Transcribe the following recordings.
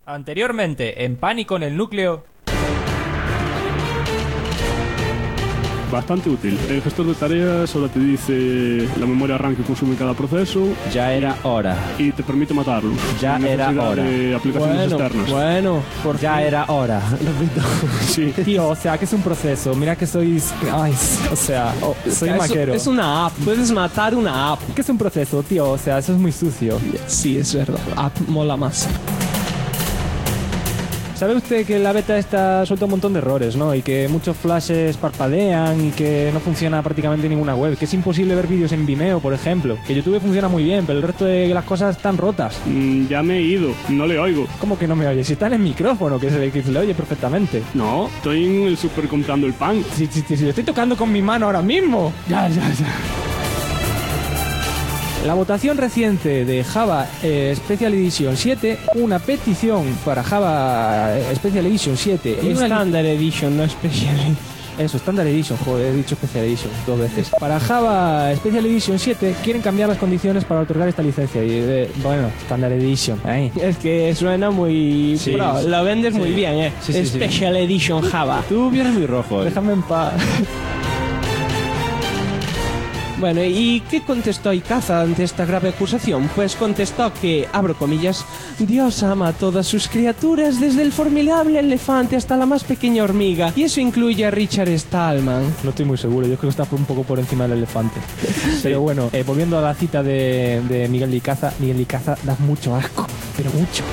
Anteriormente, en Pánico en el Núcleo. Bastante útil. El gestor de tareas ahora te dice la memoria RAM que consume cada proceso. Ya era hora. Y te permite matarlo. Ya sin era necesidad hora. de aplicaciones externas. Ya era hora. Repito. Sí. Tío, o sea, que es un proceso. Mira que sois... Ay, o sea, soy maquero. Es una app. Puedes matar una app. ¿Qué es un proceso, tío? O sea, eso es muy sucio. Sí, es verdad. App mola más. ¿Sabe usted que la beta esta suelta un montón de errores, ¿no? Y que muchos flashes parpadean y que no funciona prácticamente ninguna web. Que es imposible ver vídeos en Vimeo, por ejemplo. Que YouTube funciona muy bien, pero el resto de las cosas están rotas. Ya me he ido. No le oigo. ¿Cómo que no me oye? Si está en el micrófono, que se le oye perfectamente. No, estoy en el súper comprando el pan. Si lo estoy tocando con mi mano ahora mismo. Ya. La votación reciente de Java Special Edition 7, una petición para Java Special Edition 7 y una Standard Edition, no Special. Eso, Standard Edition, joder, he dicho Special Edition 2 veces. Para Java Special Edition 7 quieren cambiar las condiciones para otorgar esta licencia. Y bueno, Standard Edition. Ahí. Es que suena muy... Sí, Bro, sí. lo vendes muy bien, ¿eh? Sí. Special Edition Java. Tú vienes muy rojo. Déjame en paz. Bueno, ¿y qué contestó Icaza ante esta grave acusación? Pues contestó que, abro comillas, Dios ama a todas sus criaturas, desde el formidable elefante hasta la más pequeña hormiga, y eso incluye a Richard Stallman. No estoy muy seguro, yo creo que está un poco por encima del elefante. Pero bueno, volviendo a la cita de Miguel Icaza da mucho asco, pero mucho.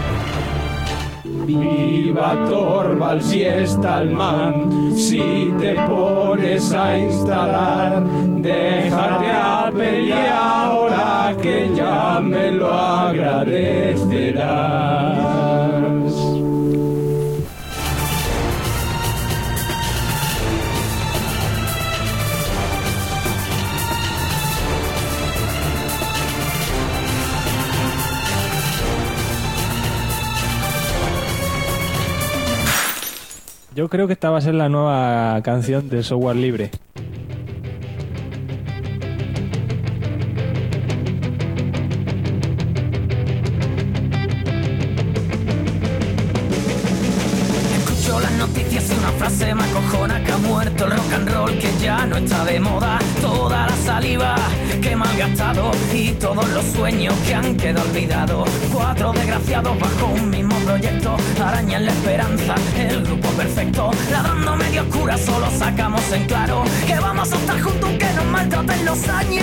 Viva Torvalds y Stallman, si te pones a instalar, déjate a pelear ahora que ya me lo agradecerás. Yo creo que esta va a ser la nueva canción del software libre. Escucho las noticias y una frase me acojona, que ha muerto el rock and roll, que ya no está de moda. Toda la saliva que me han gastado y todos los sueños que han quedado olvidados. 4 desgraciados bajo un mismo proyecto, arañan la esperanza, el grupo perfecto. Ladrando medio oscura solo sacamos en claro que vamos a estar juntos aunque nos maltraten los años.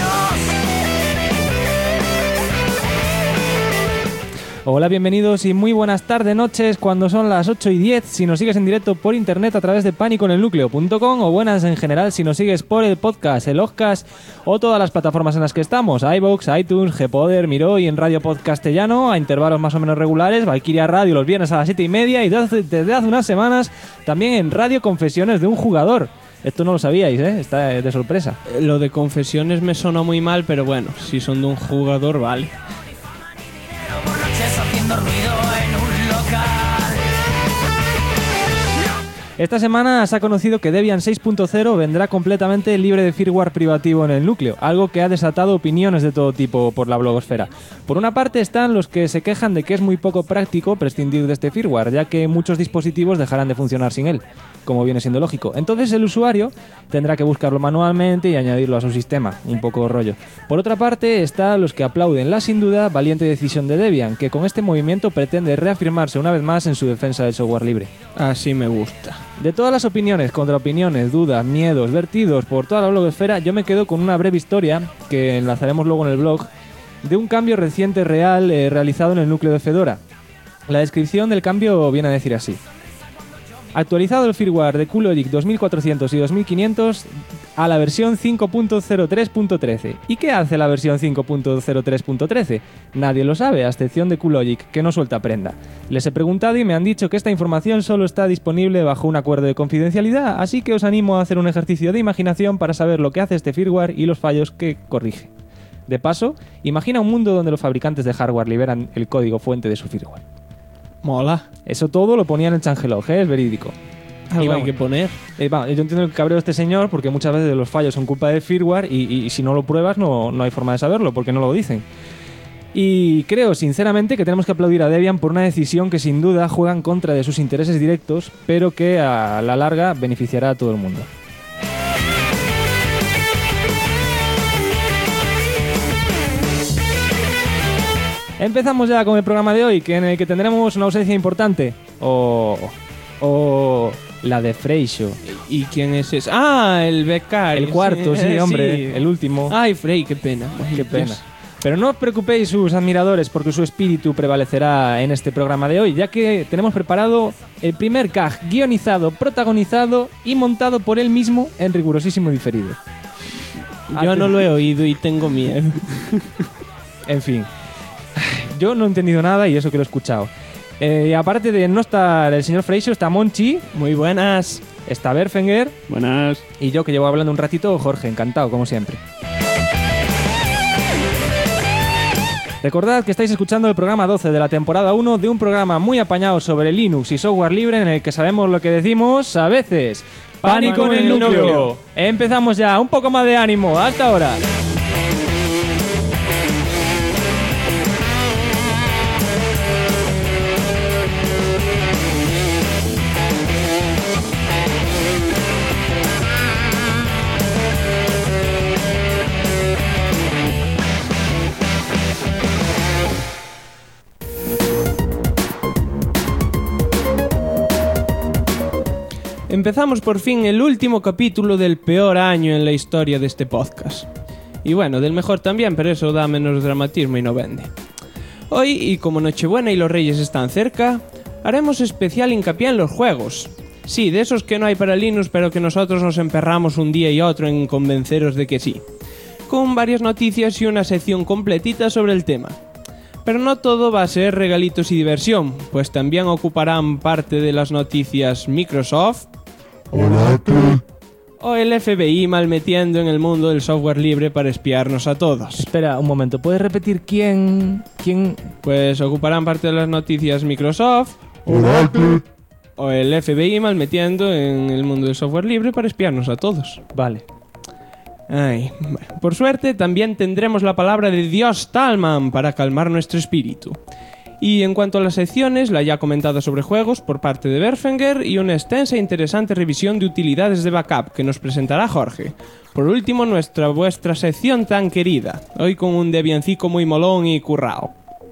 Hola, bienvenidos y muy buenas tardes, noches, cuando son las 8:10, si nos sigues en directo por internet a través de paniconelnucleo.com, o buenas en general si nos sigues por el podcast, el Ozcast o todas las plataformas en las que estamos, iVoox, iTunes, Gpoder, Miro y en Radio Podcastellano a intervalos más o menos regulares, Valkyria Radio los viernes a las 7:30 y desde hace unas semanas también en Radio Confesiones de un Jugador. Esto no lo sabíais, ¿eh? Está de sorpresa. Lo de confesiones me sonó muy mal, pero bueno, si son de un jugador, vale. Haciendo ruido en un local. Esta semana se ha conocido que Debian 6.0 vendrá completamente libre de firmware privativo en el núcleo, algo que ha desatado opiniones de todo tipo por la blogosfera. Por una parte están los que se quejan de que es muy poco práctico prescindir de este firmware, ya que muchos dispositivos dejarán de funcionar sin él, como viene siendo lógico. Entonces el usuario tendrá que buscarlo manualmente y añadirlo a su sistema, un poco rollo. Por otra parte están los que aplauden la sin duda valiente decisión de Debian, que con este movimiento pretende reafirmarse una vez más en su defensa del software libre. Así me gusta. De todas las opiniones, contraopiniones, dudas, miedos, vertidos por toda la blogosfera, yo me quedo con una breve historia, que enlazaremos luego en el blog, de un cambio reciente real realizado en el núcleo de Fedora. La descripción del cambio viene a decir así. Actualizado el firmware de QLogic 2400 y 2500 a la versión 5.03.13. ¿Y qué hace la versión 5.03.13? Nadie lo sabe, a excepción de QLogic, que no suelta prenda. Les he preguntado y me han dicho que esta información solo está disponible bajo un acuerdo de confidencialidad, así que os animo a hacer un ejercicio de imaginación para saber lo que hace este firmware y los fallos que corrige. De paso, imagina un mundo donde los fabricantes de hardware liberan el código fuente de su firmware. Mola. Eso todo lo ponía en el changelog, es verídico. Algo vamos, hay que poner. yo entiendo el cabreo de este señor porque muchas veces los fallos son culpa del firmware y si no lo pruebas no hay forma de saberlo porque no lo dicen. Y creo sinceramente que tenemos que aplaudir a Debian por una decisión que sin duda juega en contra de sus intereses directos, pero que a la larga beneficiará a todo el mundo. Empezamos ya con el programa de hoy, en el que tendremos una ausencia importante. O la de Freixo. ¿Y quién es ese? Ah, el becario. El cuarto, sí, hombre, sí. el último. Ay, Frey, qué pena. Qué pena. Pero no os preocupéis, sus admiradores, porque su espíritu prevalecerá en este programa de hoy, ya que tenemos preparado el primer CAG guionizado, protagonizado y montado por él mismo en rigurosísimo diferido. Yo no lo he oído y tengo miedo. En fin, yo no he entendido nada y eso que lo he escuchado. Y aparte de no estar el señor Freixo, está Monchi, Muy buenas. está Berfenger Buenas. y yo, que llevo hablando un ratito, Jorge, encantado, como siempre. Recordad que estáis escuchando el programa 12 de la temporada 1 de un programa muy apañado sobre Linux y software libre, en el que sabemos lo que decimos a veces. ¡Pánico en el núcleo! Empezamos ya, un poco más de ánimo, hasta ahora. Empezamos por fin el último capítulo del peor año en la historia de este podcast. Y bueno, del mejor también, pero eso da menos dramatismo y no vende. Hoy, y como Nochebuena y los Reyes están cerca, haremos especial hincapié en los juegos. Sí, de esos que no hay para Linux, pero que nosotros nos emperramos un día y otro en convenceros de que sí. Con varias noticias y una sección completita sobre el tema. Pero no todo va a ser regalitos y diversión, pues también ocuparán parte de las noticias Microsoft, o el FBI malmetiendo en el mundo del software libre para espiarnos a todos. Espera un momento, ¿puedes repetir quién? Pues ocuparán parte de las noticias Microsoft, o el FBI malmetiendo en el mundo del software libre para espiarnos a todos. Vale. Ay, bueno, por suerte también tendremos la palabra de Dios Talman para calmar nuestro espíritu. Y en cuanto a las secciones, la ya comentada sobre juegos por parte de Berfenger y una extensa e interesante revisión de utilidades de backup que nos presentará Jorge. Por último, vuestra sección tan querida, hoy con un Debiancico muy molón y currao.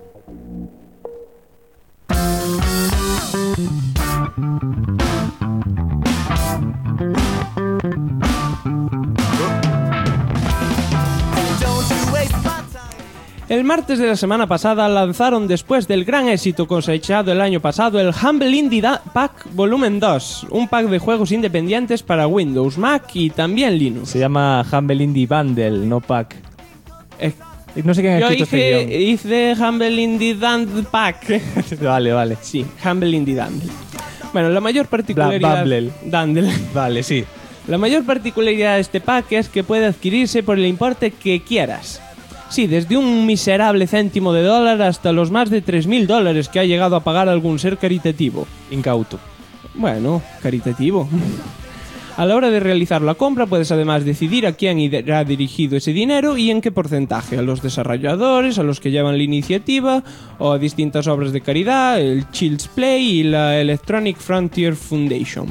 El martes de la semana pasada lanzaron, después del gran éxito cosechado el año pasado, el Humble Indie Pack Volumen 2, un pack de juegos independientes para Windows, Mac y también Linux. Se llama Humble Indie Bundle, no Pack. No sé quién ha Yo escrito este guión. hice Humble Indie Pack. Vale. Sí, Humble Indie Bundle. Bueno, la mayor particularidad... Bundle. Vale, sí. La mayor particularidad de este pack es que puede adquirirse por el importe que quieras. Sí, desde un miserable céntimo de dólar hasta los más de $3.000 que ha llegado a pagar algún ser caritativo. Incauto. Bueno, caritativo. A la hora de realizar la compra puedes además decidir a quién irá dirigido ese dinero y en qué porcentaje, a los desarrolladores, a los que llevan la iniciativa o a distintas obras de caridad, el Child's Play y la Electronic Frontier Foundation.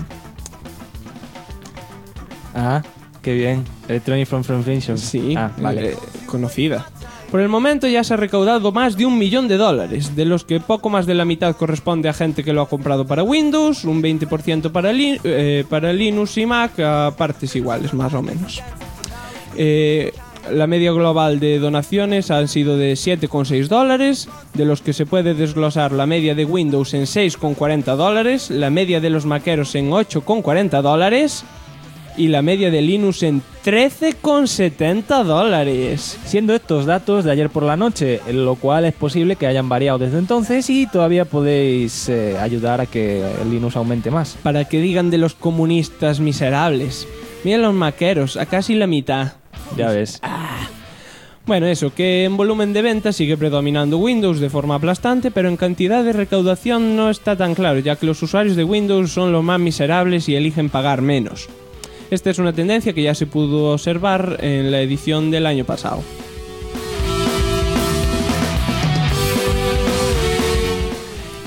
Ah, qué bien. Electronic Foundation. Sí, vale. Conocida. Por el momento ya se ha recaudado más de $1 millón, de los que poco más de la mitad corresponde a gente que lo ha comprado para Windows, un 20% para Linux y Mac, a partes iguales, más o menos. La media global de donaciones han sido de $7,6, de los que se puede desglosar la media de Windows en $6,40, la media de los maqueros en $8,40 y la media de Linux en $13,70. Siendo estos datos de ayer por la noche, lo cual es posible que hayan variado desde entonces y todavía podéis ayudar a que el Linux aumente más. Para que digan de los comunistas miserables. Miren los maqueros, a casi la mitad. Ya ves. Bueno, eso, que en volumen de venta sigue predominando Windows de forma aplastante, pero en cantidad de recaudación no está tan claro, ya que los usuarios de Windows son los más miserables y eligen pagar menos. Esta es una tendencia que ya se pudo observar en la edición del año pasado.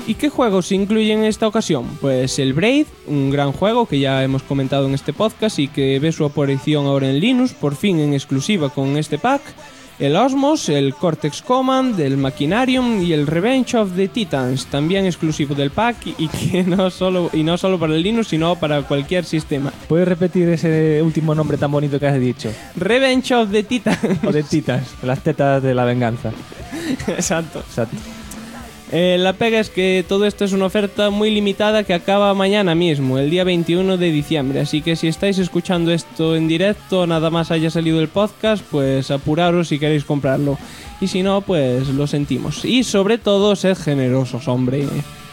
¿Y qué juegos se incluyen en esta ocasión? Pues el Braid, un gran juego que ya hemos comentado en este podcast y que ve su aparición ahora en Linux, por fin en exclusiva con este pack. El Osmos, el Cortex Command, el Machinarium y el Revenge of the Titans, también exclusivo del pack y que no solo para el Linux, sino para cualquier sistema. ¿Puedes repetir ese último nombre tan bonito que has dicho? Revenge of the Titans. O de Titans, las tetas de la venganza. Exacto. Exacto. La pega es que todo esto es una oferta muy limitada que acaba mañana mismo, el día 21 de diciembre. Así que si estáis escuchando esto en directo, nada más haya salido el podcast, pues apuraros si queréis comprarlo. Y si no, pues lo sentimos. Y sobre todo, sed generosos, hombre.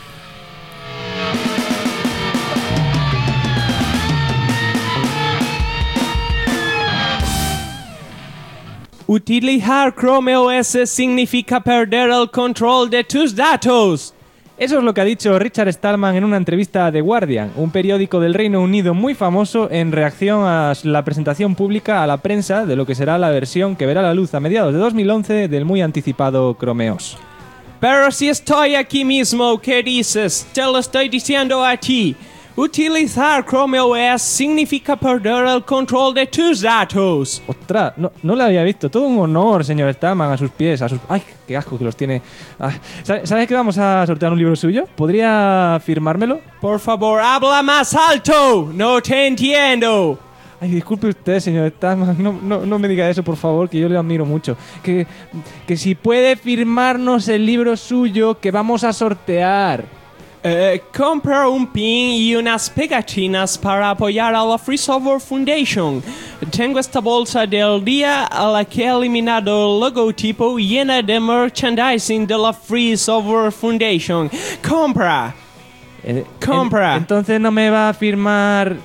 Utilizar Chrome OS significa perder el control de tus datos. Eso es lo que ha dicho Richard Stallman en una entrevista a The Guardian, un periódico del Reino Unido muy famoso en reacción a la presentación pública a la prensa de lo que será la versión que verá la luz a mediados de 2011 del muy anticipado Chrome OS. Pero si estoy aquí mismo, ¿qué dices? Te lo estoy diciendo a ti. Utilizar Chrome OS significa perder el control de tus datos. ¡Ostras! No lo había visto. Todo un honor, señor Stallman, a sus pies. ¡Ay, qué asco que los tiene! Ay, ¿sabes que vamos a sortear un libro suyo? ¿Podría firmármelo? Por favor, habla más alto. No te entiendo. Ay, disculpe usted, señor Stallman. No me diga eso, por favor, que yo le admiro mucho. Que si puede firmarnos el libro suyo que vamos a sortear. Compra un pin y unas pegatinas para apoyar a la Free Software Foundation. Tengo esta bolsa del día a la que he eliminado el logotipo llena de merchandising de la Free Software Foundation. ¡Compra! ¡Compra! Entonces no me va a firmar...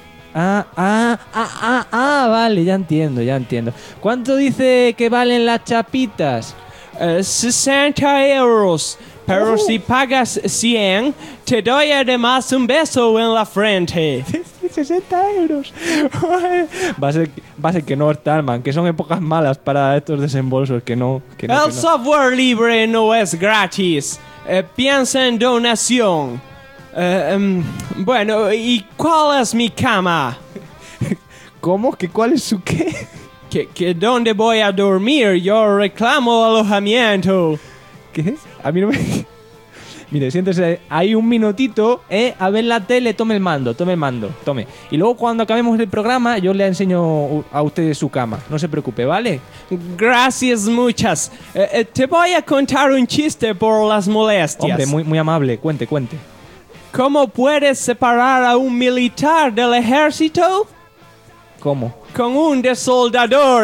Vale, ya entiendo. ¿Cuánto dice que valen las chapitas? 60 euros. Pero si pagas 100, te doy además un beso en la frente. 60 euros. Va a ser que no, Stallman, que son épocas malas para estos desembolsos, que no. El software libre no es gratis. Piensa en donación. Bueno, ¿y cuál es mi cama? ¿Cómo? ¿Que cuál es su qué? ¿Que dónde voy a dormir? Yo reclamo alojamiento. ¿Qué? A mí no me... Mire, siéntese ahí un minutito, a ver la tele, tome el mando. Y luego cuando acabemos el programa, yo le enseño a usted su cama. No se preocupe, ¿vale? Gracias muchas. Te voy a contar un chiste por las molestias. Hombre, muy amable, cuente. ¿Cómo puedes separar a un militar del ejército? ¿Cómo? Con un desoldador.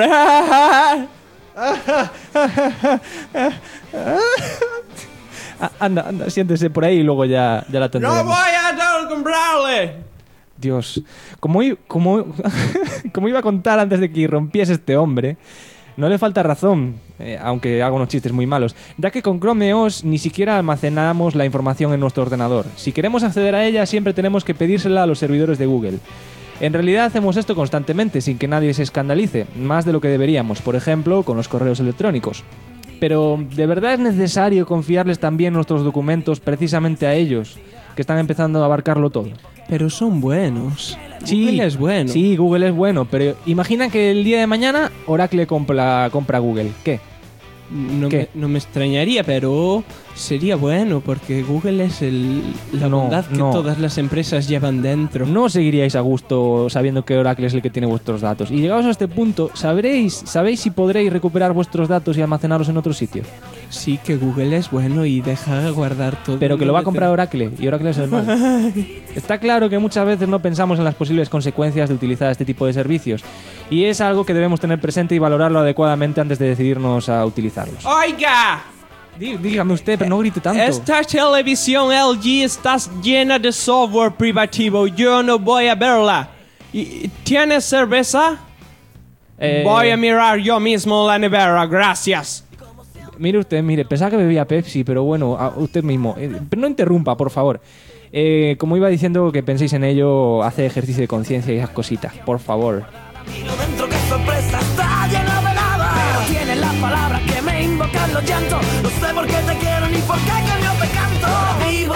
Anda, siéntese por ahí y luego ya la tendremos. ¡No voy a comprarle! Dios, como iba a contar antes de que irrumpiese este hombre, no le falta razón, aunque haga unos chistes muy malos, ya que con Chrome OS ni siquiera almacenamos la información en nuestro ordenador. Si queremos acceder a ella, siempre tenemos que pedírsela a los servidores de Google. En realidad hacemos esto constantemente, sin que nadie se escandalice, más de lo que deberíamos, por ejemplo, con los correos electrónicos. Pero, ¿de verdad es necesario confiarles también nuestros documentos precisamente a ellos, que están empezando a abarcarlo todo? Pero son buenos. Sí, Google es bueno. Sí, Google es bueno, pero imagina que el día de mañana Oracle compra Google. ¿Qué? No me extrañaría, pero sería bueno porque Google es la bondad que todas las empresas llevan dentro. No seguiríais a gusto sabiendo que Oracle es el que tiene vuestros datos. Y llegados a este punto, ¿sabéis si podréis recuperar vuestros datos y almacenarlos en otro sitio? Sí, que Google es bueno y deja guardar todo. Pero que lo va a comprar Oracle, y Oracle es el malo. Está claro que muchas veces no pensamos en las posibles consecuencias de utilizar este tipo de servicios. Y es algo que debemos tener presente y valorarlo adecuadamente antes de decidirnos a utilizarlos. ¡Oiga! Dígame usted, pero no grite tanto. Esta televisión LG está llena de software privativo. Yo no voy a verla. ¿Tienes cerveza? Voy a mirar yo mismo la nevera, gracias. Mire usted, pensaba que bebía Pepsi, pero bueno, usted mismo. Pero no interrumpa, por favor. Como iba diciendo que penséis en ello, hace ejercicio de conciencia y esas cositas, por favor. Dentro, qué sorpresa, está lleno de nada. Pero tiene las palabras que me invocan los llantos. No sé por qué te quiero ni por qué cambio te canto. Vivo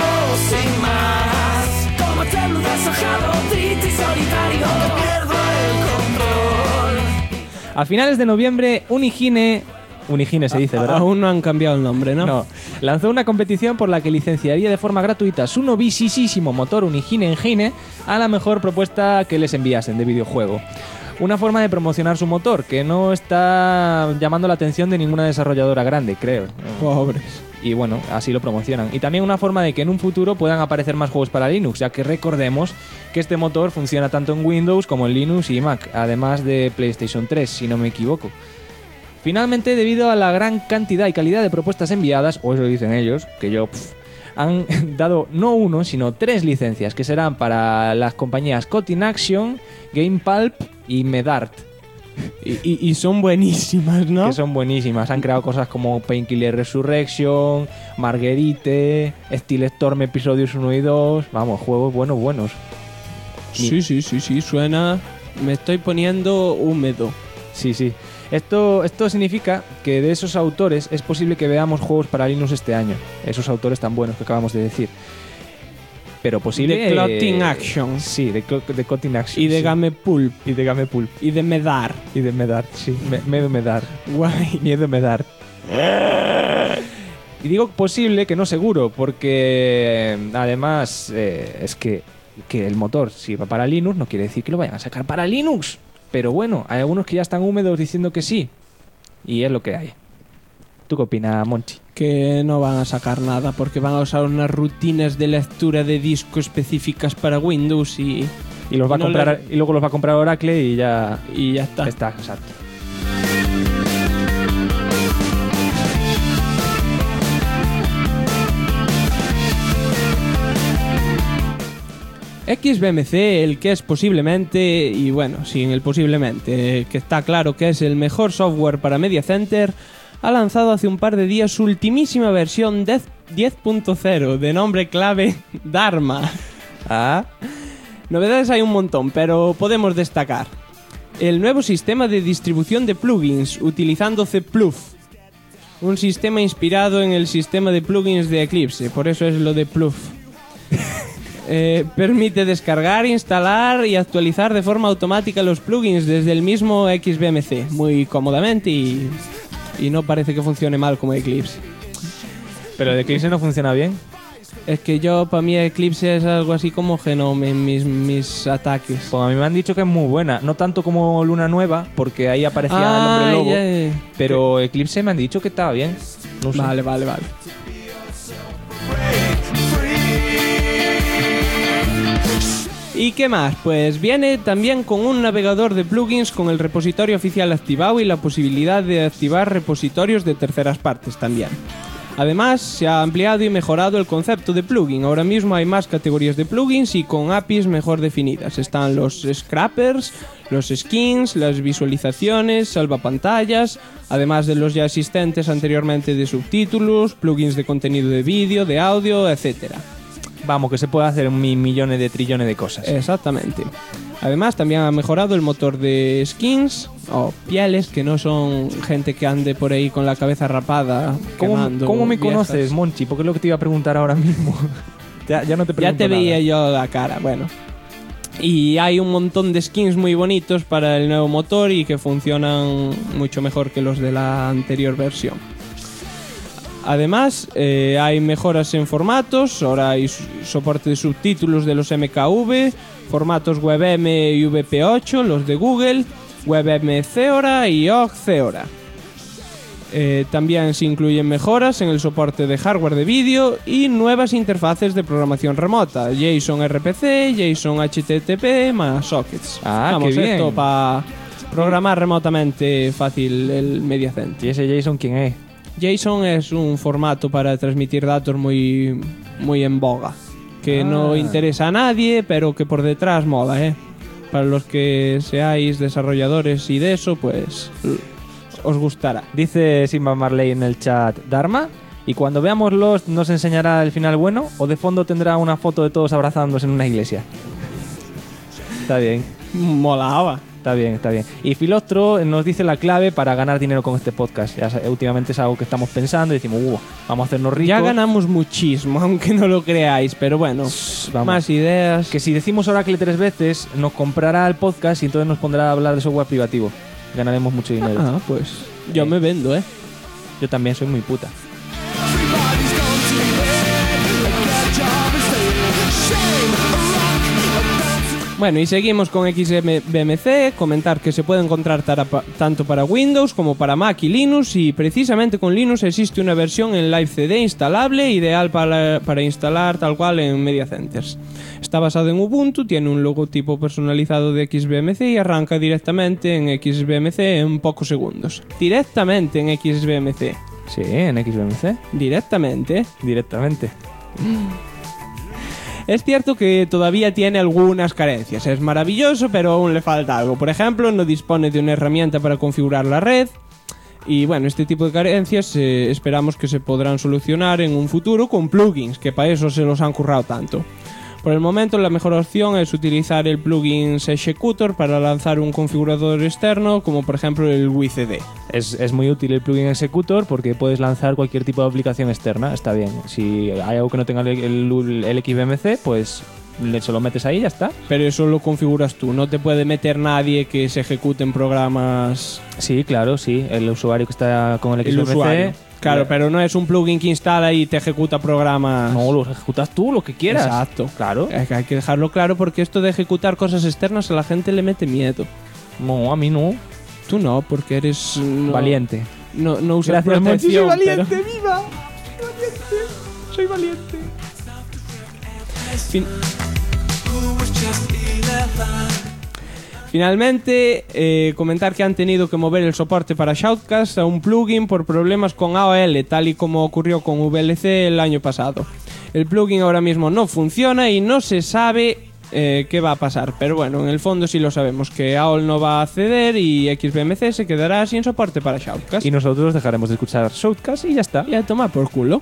sin más. Como eterno deshojado, triste y solitario, pierdo el control. A finales de noviembre, Unigine se dice, ¿verdad? Aún no han cambiado el nombre, ¿no? No. Lanzó una competición por la que licenciaría de forma gratuita su novísimo motor Unigine Engine a la mejor propuesta que les enviasen de videojuego. Una forma de promocionar su motor que no está llamando la atención de ninguna desarrolladora grande, creo. Pobres. Y bueno, así lo promocionan. Y también una forma de que en un futuro puedan aparecer más juegos para Linux, ya que recordemos que este motor funciona tanto en Windows como en Linux y Mac, además de PlayStation 3, si no me equivoco. Finalmente, debido a la gran cantidad y calidad de propuestas enviadas, o eso dicen ellos, que yo han dado no uno, sino 3 licencias, que serán para las compañías Cutting Action, Game Pulp y Medart. Y son buenísimas, ¿no? Que son buenísimas. Han creado cosas como Painkiller Resurrection, Marguerite, Steel Storm Episodios 1 y 2. Vamos, juegos buenos. Sí, suena... Me estoy poniendo húmedo. Sí. Esto significa que de esos autores es posible que veamos juegos para Linux este año. Esos autores tan buenos que acabamos de decir. Pero posible... De Cutting Action. Sí, de Cutting Action. Y de sí. Game Pulp. Y de Game Pulp. Y de Medar. Y de Medart, sí. Miedo Medart. Guay. Miedo Medart. Y digo posible, que no seguro, porque además es que el motor sirva para Linux no quiere decir que lo vayan a sacar para Linux. Pero bueno, hay algunos que ya están húmedos diciendo que sí. Y es lo que hay. ¿Tú qué opinas, Monchi? Que no van a sacar nada porque van a usar unas rutinas de lectura de disco específicas para Windows y los va a no comprar, y luego los va a comprar Oracle y ya está. Está, exacto. XBMC, el que es posiblemente, y bueno, sin el posiblemente, que está claro que es el mejor software para Media Center, ha lanzado hace un par de días su ultimísima versión 10.0 de nombre clave Dharma. Novedades hay un montón, pero podemos destacar el nuevo sistema de distribución de plugins utilizando Cplug, un sistema inspirado en el sistema de plugins de Eclipse, por eso es lo de Plug. Permite descargar, instalar y actualizar de forma automática los plugins desde el mismo XBMC, muy cómodamente y no parece que funcione mal como Eclipse. ¿Pero el Eclipse no funciona bien? Es que para mí Eclipse es algo así como Genome en mis ataques. Pues a mí me han dicho que es muy buena, no tanto como Luna Nueva, porque ahí aparecía el hombre lobo, pero Eclipse me han dicho que estaba bien. No sé. Vale. ¿Y qué más? Pues viene también con un navegador de plugins con el repositorio oficial activado y la posibilidad de activar repositorios de terceras partes también. Además, se ha ampliado y mejorado el concepto de plugin. Ahora mismo hay más categorías de plugins y con APIs mejor definidas. Están los scrappers, los skins, las visualizaciones, salvapantallas, además de los ya existentes anteriormente de subtítulos, plugins de contenido de vídeo, de audio, etc. Vamos, que se puede hacer millones de trillones de cosas. Exactamente. Además, también ha mejorado el motor de skins o pieles, que no son gente que ande por ahí con la cabeza rapada. ¿Cómo me conoces, Monchi? Porque es lo que te iba a preguntar ahora mismo. ya no te pregunto Ya te veía nada. yo la cara, bueno. Y hay un montón de skins muy bonitos para el nuevo motor y que funcionan mucho mejor que los de la anterior versión. Además, hay mejoras en formatos, ahora hay soporte de subtítulos de los MKV, formatos WebM y VP8, los de Google, WebM Theora y OGG Theora. También se incluyen mejoras en el soporte de hardware de vídeo y nuevas interfaces de programación remota, JSON RPC, JSON HTTP más sockets. Qué bien. Esto para programar remotamente fácil el Media Center. ¿Y ese JSON quién es? JSON es un formato para transmitir datos muy en boga, que no interesa a nadie, pero que por detrás mola, ¿eh? Para los que seáis desarrolladores y de eso, pues os gustará. Dice Simba Marley en el chat Dharma, y cuando veamos Lost nos enseñará el final bueno, o de fondo tendrá una foto de todos abrazándose en una iglesia. Está bien. Molaba. Está bien, está bien. Y Filostro nos dice la clave para ganar dinero con este podcast. Últimamente es algo que estamos pensando y decimos, vamos a hacernos ricos. Ya ganamos muchísimo, aunque no lo creáis, pero bueno, Vamos. más ideas. Que si decimos Oracle 3 veces, nos comprará el podcast y entonces nos pondrá a hablar de software privativo. Ganaremos mucho dinero. Ah, pues yo me vendo, Yo también soy muy puta. Bueno, y seguimos con XBMC, comentar que se puede encontrar tanto para Windows como para Mac y Linux, y precisamente con Linux existe una versión en Live CD instalable, ideal para instalar tal cual en Media Centers. Está basado en Ubuntu, tiene un logotipo personalizado de XBMC y arranca directamente en XBMC en pocos segundos. Directamente en XBMC. Sí, en XBMC. Directamente. Directamente. Es cierto que todavía tiene algunas carencias. Es maravilloso, pero aún le falta algo. Por ejemplo, no dispone de una herramienta para configurar la red. Y bueno, este tipo de carencias esperamos que se podrán solucionar en un futuro con plugins, que para eso se los han currado tanto. Por el momento, la mejor opción es utilizar el plugin Executor para lanzar un configurador externo, como por ejemplo el WCD. Es muy útil el plugin Executor porque puedes lanzar cualquier tipo de aplicación externa. Está bien. Si hay algo que no tenga el XBMC, pues se lo metes ahí y ya está. Pero eso lo configuras tú, no te puede meter nadie que se ejecute en programas. Sí, claro, sí. El usuario que está con el XBMC... El usuario. Claro, pero no es un plugin que instala y te ejecuta programas. No, los ejecutas tú, lo que quieras. Exacto. Claro. Hay que dejarlo claro porque esto de ejecutar cosas externas a la gente le mete miedo. No, a mí no. Tú no, porque eres... Valiente. No usas Gracias, protección. Monchi, soy valiente, pero- viva. Soy valiente. Finalmente, comentar que han tenido que mover el soporte para Shoutcast a un plugin por problemas con AOL, tal y como ocurrió con VLC el año pasado. El plugin ahora mismo no funciona y no se sabe qué va a pasar, pero bueno, en el fondo sí lo sabemos, que AOL no va a ceder y XBMC se quedará sin soporte para Shoutcast. Y nosotros dejaremos de escuchar Shoutcast y ya está. Y a tomar por culo.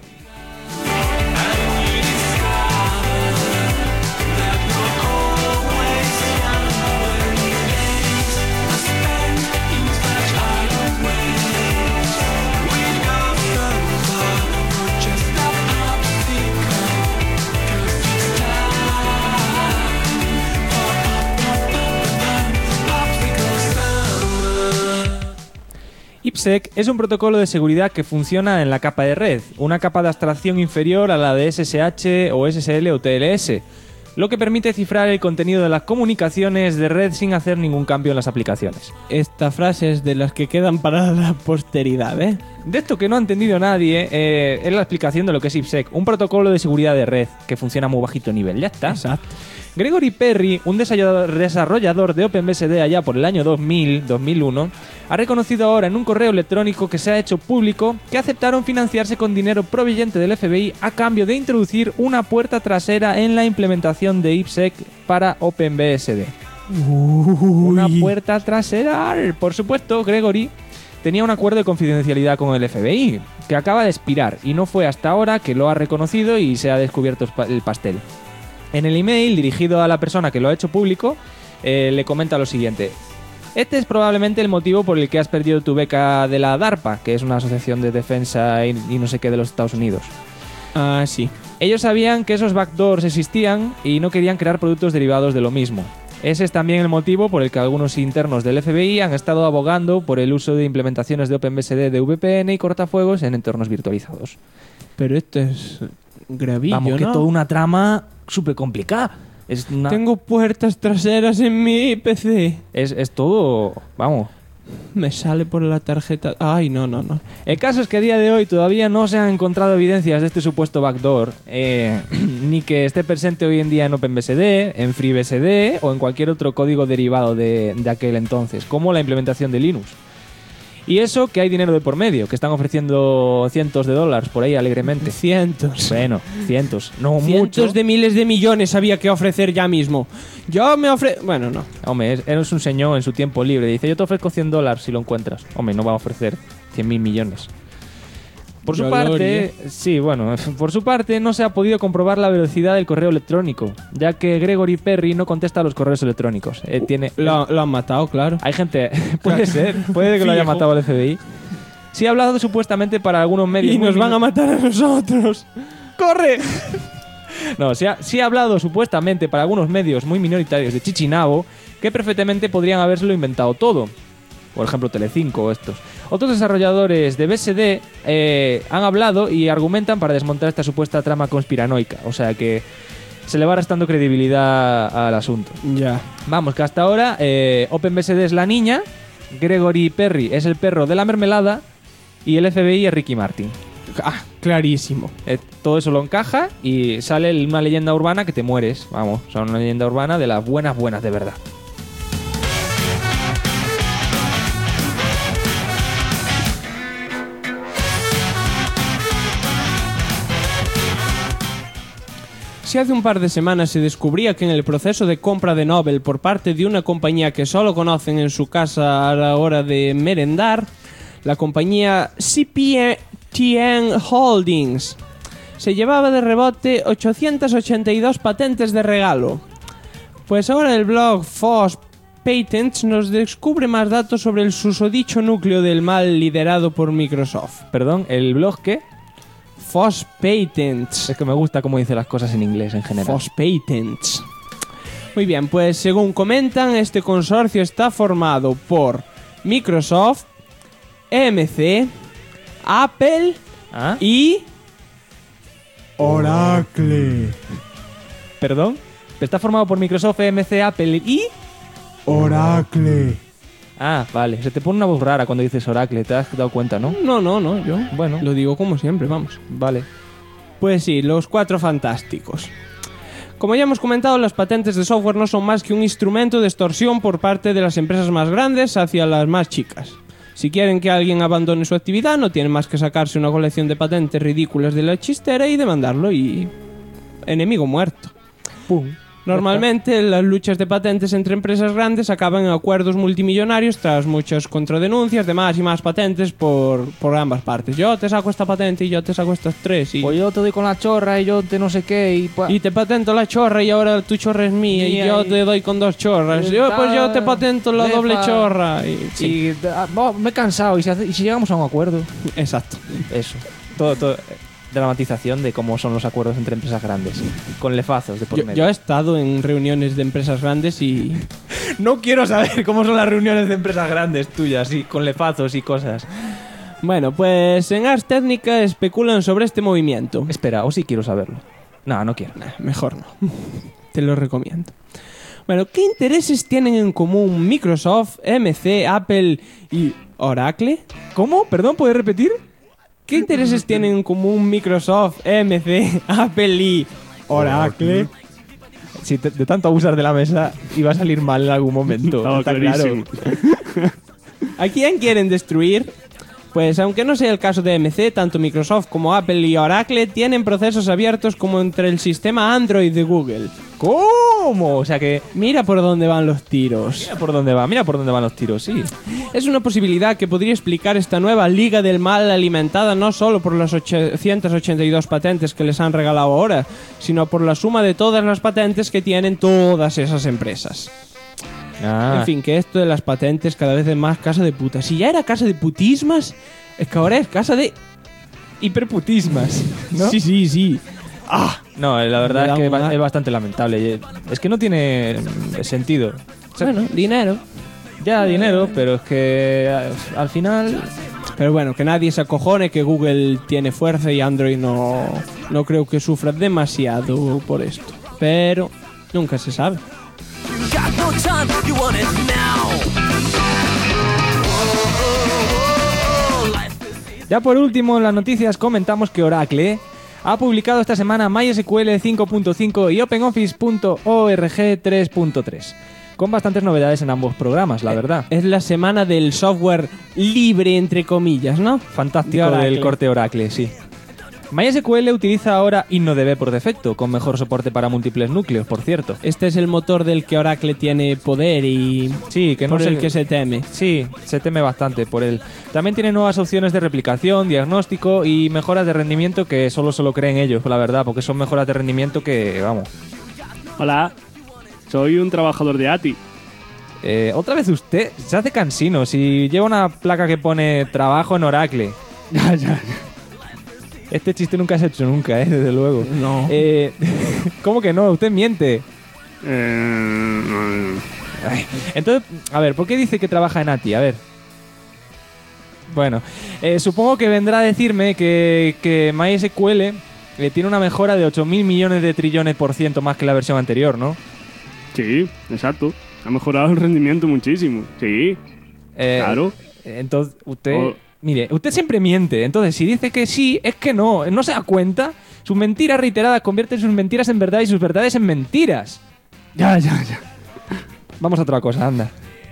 IPsec es un protocolo de seguridad que funciona en la capa de red, una capa de abstracción inferior a la de SSH o SSL o TLS, lo que permite cifrar el contenido de las comunicaciones de red sin hacer ningún cambio en las aplicaciones. Esta frase es de las que quedan para la posteridad, ¿eh? De esto que no ha entendido nadie, es la explicación de lo que es IPsec, un protocolo de seguridad de red que funciona a muy bajito nivel, ya está. Exacto. Gregory Perry, un desarrollador de OpenBSD allá por el año 2000-2001, ha reconocido ahora en un correo electrónico que se ha hecho público que aceptaron financiarse con dinero proveniente del FBI a cambio de introducir una puerta trasera en la implementación de IPsec para OpenBSD. Una puerta trasera. Por supuesto, Gregory tenía un acuerdo de confidencialidad con el FBI que acaba de expirar y no fue hasta ahora que lo ha reconocido y se ha descubierto el pastel. En el email dirigido a la persona que lo ha hecho público, le comenta lo siguiente. Este es probablemente el motivo por el que has perdido tu beca de la DARPA, que es una asociación de defensa y no sé qué de los Estados Unidos. Ah, sí. Ellos sabían que esos backdoors existían y no querían crear productos derivados de lo mismo. Ese es también el motivo por el que algunos internos del FBI han estado abogando por el uso de implementaciones de OpenBSD de VPN y cortafuegos en entornos virtualizados. Pero esto es gravillo, Vamos, ¿no? que toda una trama súper complicada. Es una... Tengo puertas traseras en mi PC. Es todo... Vamos. Me sale por la tarjeta... Ay, no. El caso es que a día de hoy todavía no se han encontrado evidencias de este supuesto backdoor, ni que esté presente hoy en día en OpenBSD, en FreeBSD o en cualquier otro código derivado de aquel entonces, como la implementación de Linux. Y eso que hay dinero de por medio, que están ofreciendo cientos de dólares por ahí alegremente. Cientos. Bueno, cientos, no Cientos mucho. de miles de millones había que ofrecer ya mismo. Yo me ofrezco... Bueno, no. Hombre, eres un señor en su tiempo libre. Dice, yo te ofrezco $100 si lo encuentras. Hombre, no va a ofrecer 100.000 millones. Por su Gloria. parte, sí, bueno, por su parte no se ha podido comprobar la velocidad del correo electrónico, ya que Gregory Perry no contesta a los correos electrónicos. Lo han matado, claro. Hay gente, puede que lo haya Fijo. matado el FBI. Sí ha hablado supuestamente para algunos medios. Y muy nos van a matar a nosotros. ¡Corre! No, sí ha hablado supuestamente para algunos medios muy minoritarios de Chichinabo que perfectamente podrían habérselo inventado todo. Por ejemplo, Telecinco o estos. Otros desarrolladores de BSD han hablado y argumentan para desmontar esta supuesta trama conspiranoica. O sea que se le va restando credibilidad al asunto. Ya. Vamos, que hasta ahora OpenBSD es la niña, Gregory Perry es el perro de la mermelada y el FBI es Ricky Martin. Ah, clarísimo. Todo eso lo encaja y sale una leyenda urbana que te mueres. Vamos, son una leyenda urbana de las buenas de verdad. Si hace un par de semanas se descubría que en el proceso de compra de Nobel por parte de una compañía que solo conocen en su casa a la hora de merendar, la compañía CPTN Holdings se llevaba de rebote 882 patentes de regalo. Pues ahora el blog FOSS Patents nos descubre más datos sobre el susodicho núcleo del mal liderado por Microsoft. Perdón, ¿el blog qué? FOSS Patents. Es que me gusta cómo dice las cosas en inglés en general. FOSS Patents. Muy bien, pues según comentan, este consorcio está formado por Microsoft, EMC, Apple ¿Ah? y... Oracle. ¿Perdón? Está formado por Microsoft, EMC, Apple y... Oracle. Ah, vale. Se te pone una voz rara cuando dices Oracle. Te has dado cuenta, ¿no? No, yo Bueno. lo digo como siempre, vamos. Vale. Pues sí, los cuatro fantásticos. Como ya hemos comentado, las patentes de software no son más que un instrumento de extorsión por parte de las empresas más grandes hacia las más chicas. Si quieren que alguien abandone su actividad, no tienen más que sacarse una colección de patentes ridículas de la chistera y demandarlo y... enemigo muerto. Pum. Normalmente las luchas de patentes entre empresas grandes acaban en acuerdos multimillonarios tras muchas contradenuncias de más y más patentes por ambas partes. Yo te saco esta patente y yo te saco estas tres y... Pues yo te doy con la chorra y yo te no sé qué y... Y te patento la chorra y ahora tu chorra es mía y Mía yo y- te doy con dos chorras. Pues yo te patento la Lefa. doble chorra. Y, sí, me he cansado. ¿Y si llegamos a un acuerdo? exacto. Eso. Todo. Dramatización de cómo son los acuerdos entre empresas grandes. Con lefazos de por medio. Yo he estado en reuniones de empresas grandes y... No quiero saber cómo son las reuniones de empresas grandes tuyas, y con lefazos y cosas. Bueno, pues en Ars Technica especulan sobre este movimiento. Espera, o sí quiero saberlo. No, no quiero. Mejor no. Te lo recomiendo. Bueno, ¿qué intereses tienen en común Microsoft, EMC, Apple y Oracle? ¿Cómo? ¿Perdón? ¿Puedes repetir? ¿Qué intereses tienen en común Microsoft, EMC, Apple y Oracle? Si de tanto abusar de la mesa, iba a salir mal en algún momento. Estaba Está clarísimo. ¿A quién quieren destruir? Pues aunque no sea el caso de EMC, tanto Microsoft como Apple y Oracle tienen procesos abiertos como entre el sistema Android de Google. ¿Cómo? O sea que... Mira por dónde van los tiros. Mira por dónde van los tiros, sí. Es una posibilidad que podría explicar esta nueva liga del mal alimentada no solo por las 882 patentes que les han regalado ahora, sino por la suma de todas las patentes que tienen todas esas empresas. Ah, En fin, que esto de las patentes cada vez es más casa de puta. Si ya era casa de putismas, es que ahora es casa de... hiperputismas, ¿no? Sí. No, la Me verdad da es que una- es bastante lamentable. Es que no tiene sentido. O sea, Bueno, dinero. ya dinero, pero es que al final... Pero bueno, que nadie se acojone, que Google tiene fuerza y Android no creo que sufra demasiado por esto. Pero nunca se sabe. Got no time, you want it now. Ya por último, en las noticias comentamos que Oracle ha publicado esta semana MySQL 5.5 y OpenOffice.org 3.3, con bastantes novedades en ambos programas, la verdad. Es la semana del software libre, entre comillas, ¿no? Fantástico de Oracle. del corte Oracle, sí. MySQL utiliza ahora InnoDB por defecto, con mejor soporte para múltiples núcleos, por cierto. Este es el motor del que Oracle tiene poder y Sí, que no por sé el que se teme. Sí, se teme bastante por él. También tiene nuevas opciones de replicación, diagnóstico y mejoras de rendimiento que solo se lo creen ellos, la verdad, porque son mejoras de rendimiento que, vamos. Hola, soy un trabajador de ATI. Otra vez usted se hace cansino si lleva una placa que pone trabajo en Oracle. Ya. Este chiste nunca se ha hecho nunca, desde luego. No. ¿Cómo que no? Usted miente. No. Ay, entonces, a ver, ¿por qué dice que trabaja en ATI? A ver. Bueno, supongo que vendrá a decirme que MySQL tiene una mejora de 8.000 millones de trillones % más que la versión anterior, ¿no? Sí, exacto. Ha mejorado el rendimiento muchísimo. Sí, claro. Entonces, usted... Mire, usted siempre miente. Entonces, si dice que sí, es que no. ¿No se da cuenta? Sus mentiras reiteradas convierten sus mentiras en verdad y sus verdades en mentiras. Ya. Vamos a otra cosa, anda.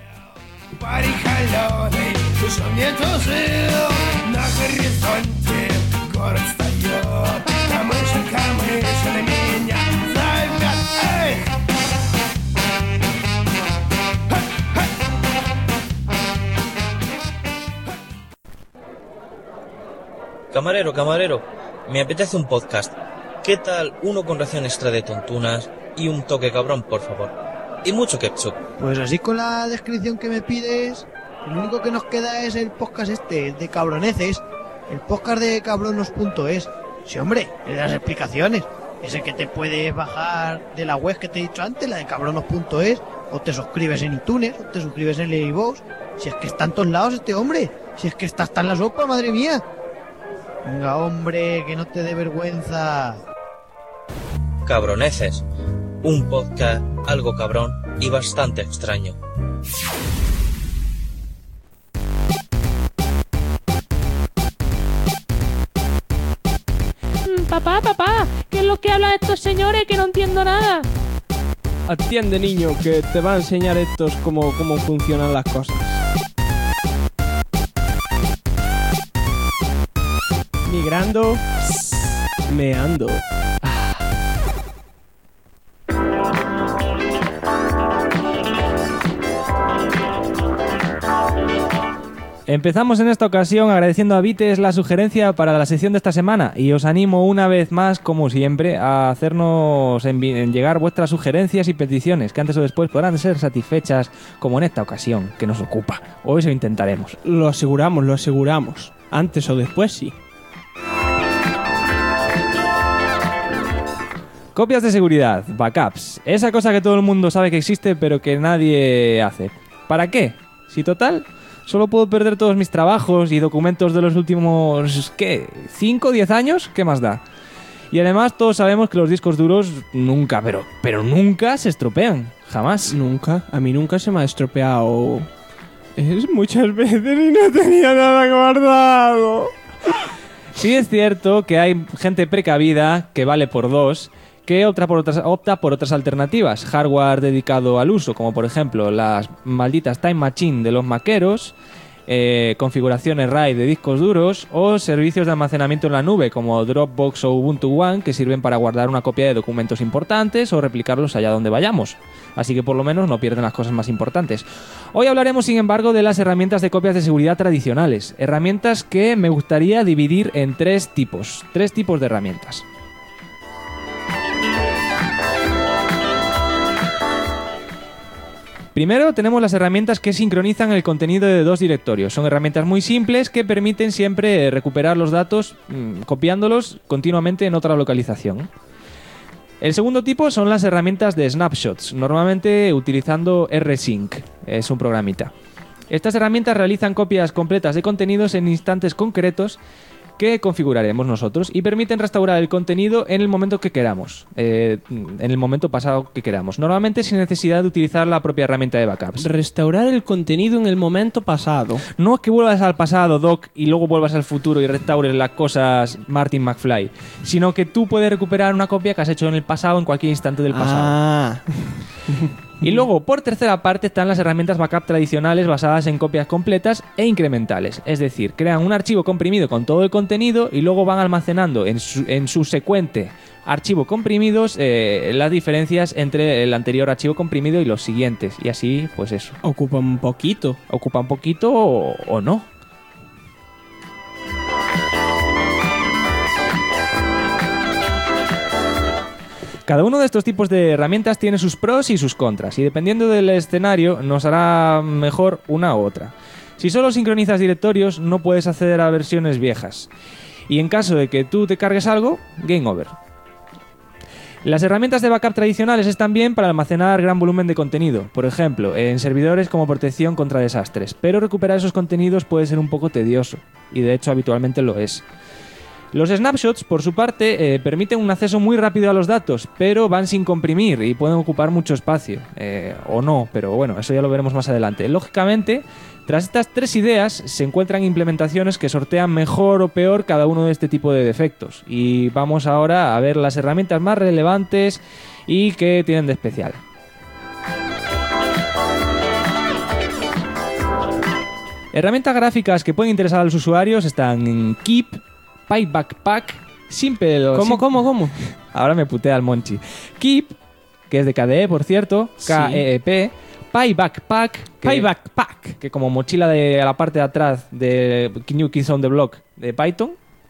Camarero, me apetece un podcast. ¿Qué tal uno con ración extra de tontunas y un toque cabrón, por favor? Y mucho ketchup. Pues así con la descripción que me pides, lo único que nos queda es el podcast de cabroneces, el podcast de cabronos.es. Sí, hombre, el de las explicaciones. Ese que te puedes bajar de la web que te he dicho antes, la de cabronos.es, o te suscribes en iTunes, o te suscribes en iVoox. Si es que está en todos lados este hombre, si es que está hasta en la sopa, madre mía. Venga, hombre, que no te dé vergüenza. Cabroneces. Un podcast algo cabrón y bastante extraño. Papá, ¿qué es lo que hablan estos señores que no entiendo nada? Atiende, niño, que te va a enseñar estos cómo funcionan las cosas. Migrando, meando. Empezamos en esta ocasión agradeciendo a Vites la sugerencia para la sección de esta semana y os animo una vez más, como siempre, a hacernos llegar vuestras sugerencias y peticiones que antes o después podrán ser satisfechas, como en esta ocasión que nos ocupa. Hoy eso intentaremos. Lo aseguramos. Antes o después sí. Copias de seguridad, backups, esa cosa que todo el mundo sabe que existe pero que nadie hace. ¿Para qué? Si total, solo puedo perder todos mis trabajos y documentos de los últimos, ¿qué? ¿5 o 10 años? ¿Qué más da? Y además todos sabemos que los discos duros nunca, pero nunca se estropean, jamás. Nunca, a mí nunca se me ha estropeado. Es muchas veces y no tenía nada guardado. Sí es cierto que hay gente precavida que vale por dos, que opta por otras alternativas, hardware dedicado al uso, como por ejemplo las malditas Time Machine de los maqueros, configuraciones RAID de discos duros o servicios de almacenamiento en la nube como Dropbox o Ubuntu One que sirven para guardar una copia de documentos importantes o replicarlos allá donde vayamos. Así que por lo menos no pierden las cosas más importantes. Hoy hablaremos, sin embargo, de las herramientas de copias de seguridad tradicionales. Herramientas que me gustaría dividir en tres tipos de herramientas. Primero tenemos las herramientas que sincronizan el contenido de dos directorios. Son herramientas muy simples que permiten siempre recuperar los datos copiándolos continuamente en otra localización. El segundo tipo son las herramientas de snapshots, normalmente utilizando rsync, es un programita. Estas herramientas realizan copias completas de contenidos en instantes concretos que configuraremos nosotros y permiten restaurar el contenido en el momento que queramos, en el momento pasado que queramos, normalmente sin necesidad de utilizar la propia herramienta de backups. Restaurar el contenido en el momento pasado. No es que vuelvas al pasado, Doc, y luego vuelvas al futuro y restaures las cosas Martin McFly, sino que tú puedes recuperar una copia que has hecho en el pasado en cualquier instante del pasado. Ah. Y luego, por tercera parte, están las herramientas backup tradicionales basadas en copias completas e incrementales. Es decir, crean un archivo comprimido con todo el contenido y luego van almacenando en subsecuente archivo comprimidos las diferencias entre el anterior archivo comprimido y los siguientes. Y así, pues eso. Ocupa un poquito. Ocupa un poquito o no. Cada uno de estos tipos de herramientas tiene sus pros y sus contras, y dependiendo del escenario nos hará mejor una u otra. Si solo sincronizas directorios, no puedes acceder a versiones viejas. Y en caso de que tú te cargues algo, game over. Las herramientas de backup tradicionales están bien para almacenar gran volumen de contenido, por ejemplo, en servidores como protección contra desastres, pero recuperar esos contenidos puede ser un poco tedioso, y de hecho habitualmente lo es. Los snapshots, por su parte, permiten un acceso muy rápido a los datos, pero van sin comprimir y pueden ocupar mucho espacio. O no, pero bueno, eso ya lo veremos más adelante. Lógicamente, tras estas tres ideas, se encuentran implementaciones que sortean mejor o peor cada uno de este tipo de defectos. Y vamos ahora a ver las herramientas más relevantes y qué tienen de especial. Herramientas gráficas que pueden interesar a los usuarios están en Keep, PyBackpack, Simple... ¿Cómo? Ahora me putea el Monchi. Keep, que es de KDE, por cierto, Sí. KEEP, PyBackpack, PyBackpack. que como mochila de a la parte de atrás de New Kids on the Block de Python.